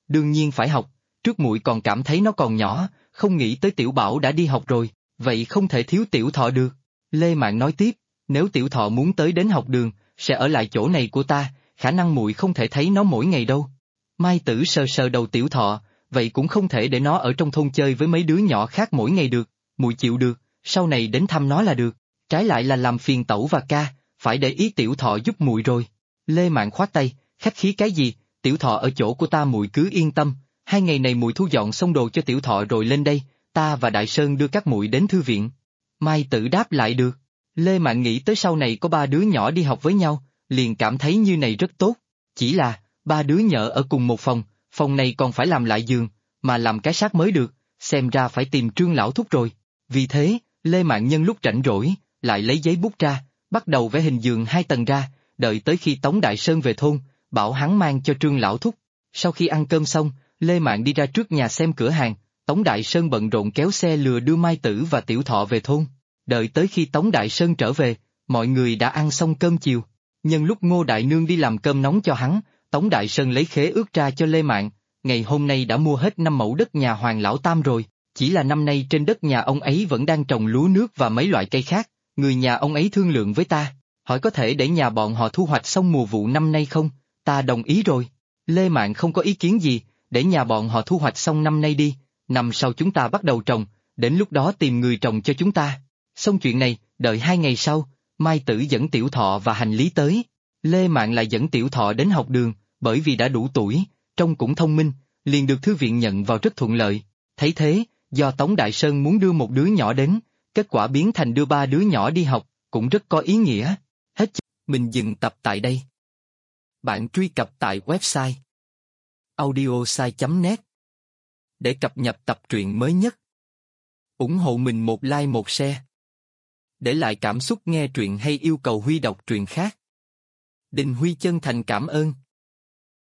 Đương nhiên phải học, trước muội còn cảm thấy nó còn nhỏ, không nghĩ tới Tiểu Bảo đã đi học rồi, vậy không thể thiếu Tiểu Thọ được. Lê Mạn nói tiếp, nếu Tiểu Thọ muốn tới đến học đường, sẽ ở lại chỗ này của ta, khả năng muội không thể thấy nó mỗi ngày đâu. Mai Tử sờ sờ đầu Tiểu Thọ, vậy cũng không thể để nó ở trong thôn chơi với mấy đứa nhỏ khác mỗi ngày được, muội chịu được, sau này đến thăm nó là được, trái lại là làm phiền tẩu và ca, phải để ý Tiểu Thọ giúp muội rồi. Lê Mạn khoát tay, khách khí cái gì, Tiểu Thọ ở chỗ của ta muội cứ yên tâm, 2 ngày này muội thu dọn xong đồ cho Tiểu Thọ rồi lên đây, ta và Đại Sơn đưa các muội đến thư viện. Mai Tử đáp lại được. Lê Mạn nghĩ tới sau này có 3 đứa nhỏ đi học với nhau, liền cảm thấy như này rất tốt, chỉ là 3 đứa nhỏ ở cùng một phòng, phòng này còn phải làm lại giường, mà làm cái xác mới được, xem ra phải tìm Trương lão thúc rồi. Vì thế, Lê Mạn nhân lúc rảnh rỗi, lại lấy giấy bút ra, bắt đầu vẽ hình giường 2 tầng ra, đợi tới khi Tống Đại Sơn về thôn, bảo hắn mang cho Trương lão thúc. Sau khi ăn cơm xong, Lê Mạn đi ra trước nhà xem cửa hàng, Tống Đại Sơn bận rộn kéo xe lừa đưa Mai Tử và Tiểu Thọ về thôn. Đợi tới khi Tống Đại Sơn trở về, mọi người đã ăn xong cơm chiều. Nhân lúc Ngô Đại Nương đi làm cơm nóng cho hắn, Tống Đại Sơn lấy khế ước ra cho Lê Mạn, ngày hôm nay đã mua hết 5 mẫu đất nhà Hoàng Lão Tam rồi, chỉ là năm nay trên đất nhà ông ấy vẫn đang trồng lúa nước và mấy loại cây khác, người nhà ông ấy thương lượng với ta, hỏi có thể để nhà bọn họ thu hoạch xong mùa vụ năm nay không, ta đồng ý rồi. Lê Mạn không có ý kiến gì, để nhà bọn họ thu hoạch xong năm nay đi, năm sau chúng ta bắt đầu trồng, đến lúc đó tìm người trồng cho chúng ta. Xong chuyện này, đợi 2 ngày sau, Mai Tử dẫn Tiểu Thọ và hành lý tới. Lê Mạn lại dẫn Tiểu Thọ đến học đường, bởi vì đã đủ tuổi, trông cũng thông minh, liền được thư viện nhận vào rất thuận lợi. Thấy thế, do Tống Đại Sơn muốn đưa một đứa nhỏ đến, kết quả biến thành đưa 3 đứa nhỏ đi học, cũng rất có ý nghĩa. Hết chương. Mình dừng tập tại đây. Bạn truy cập tại website audiosai.net để cập nhật tập truyện mới nhất. Ủng hộ mình một like một share. Để lại cảm xúc nghe truyện hay yêu cầu Huy đọc truyện khác. Đình Huy chân thành cảm ơn.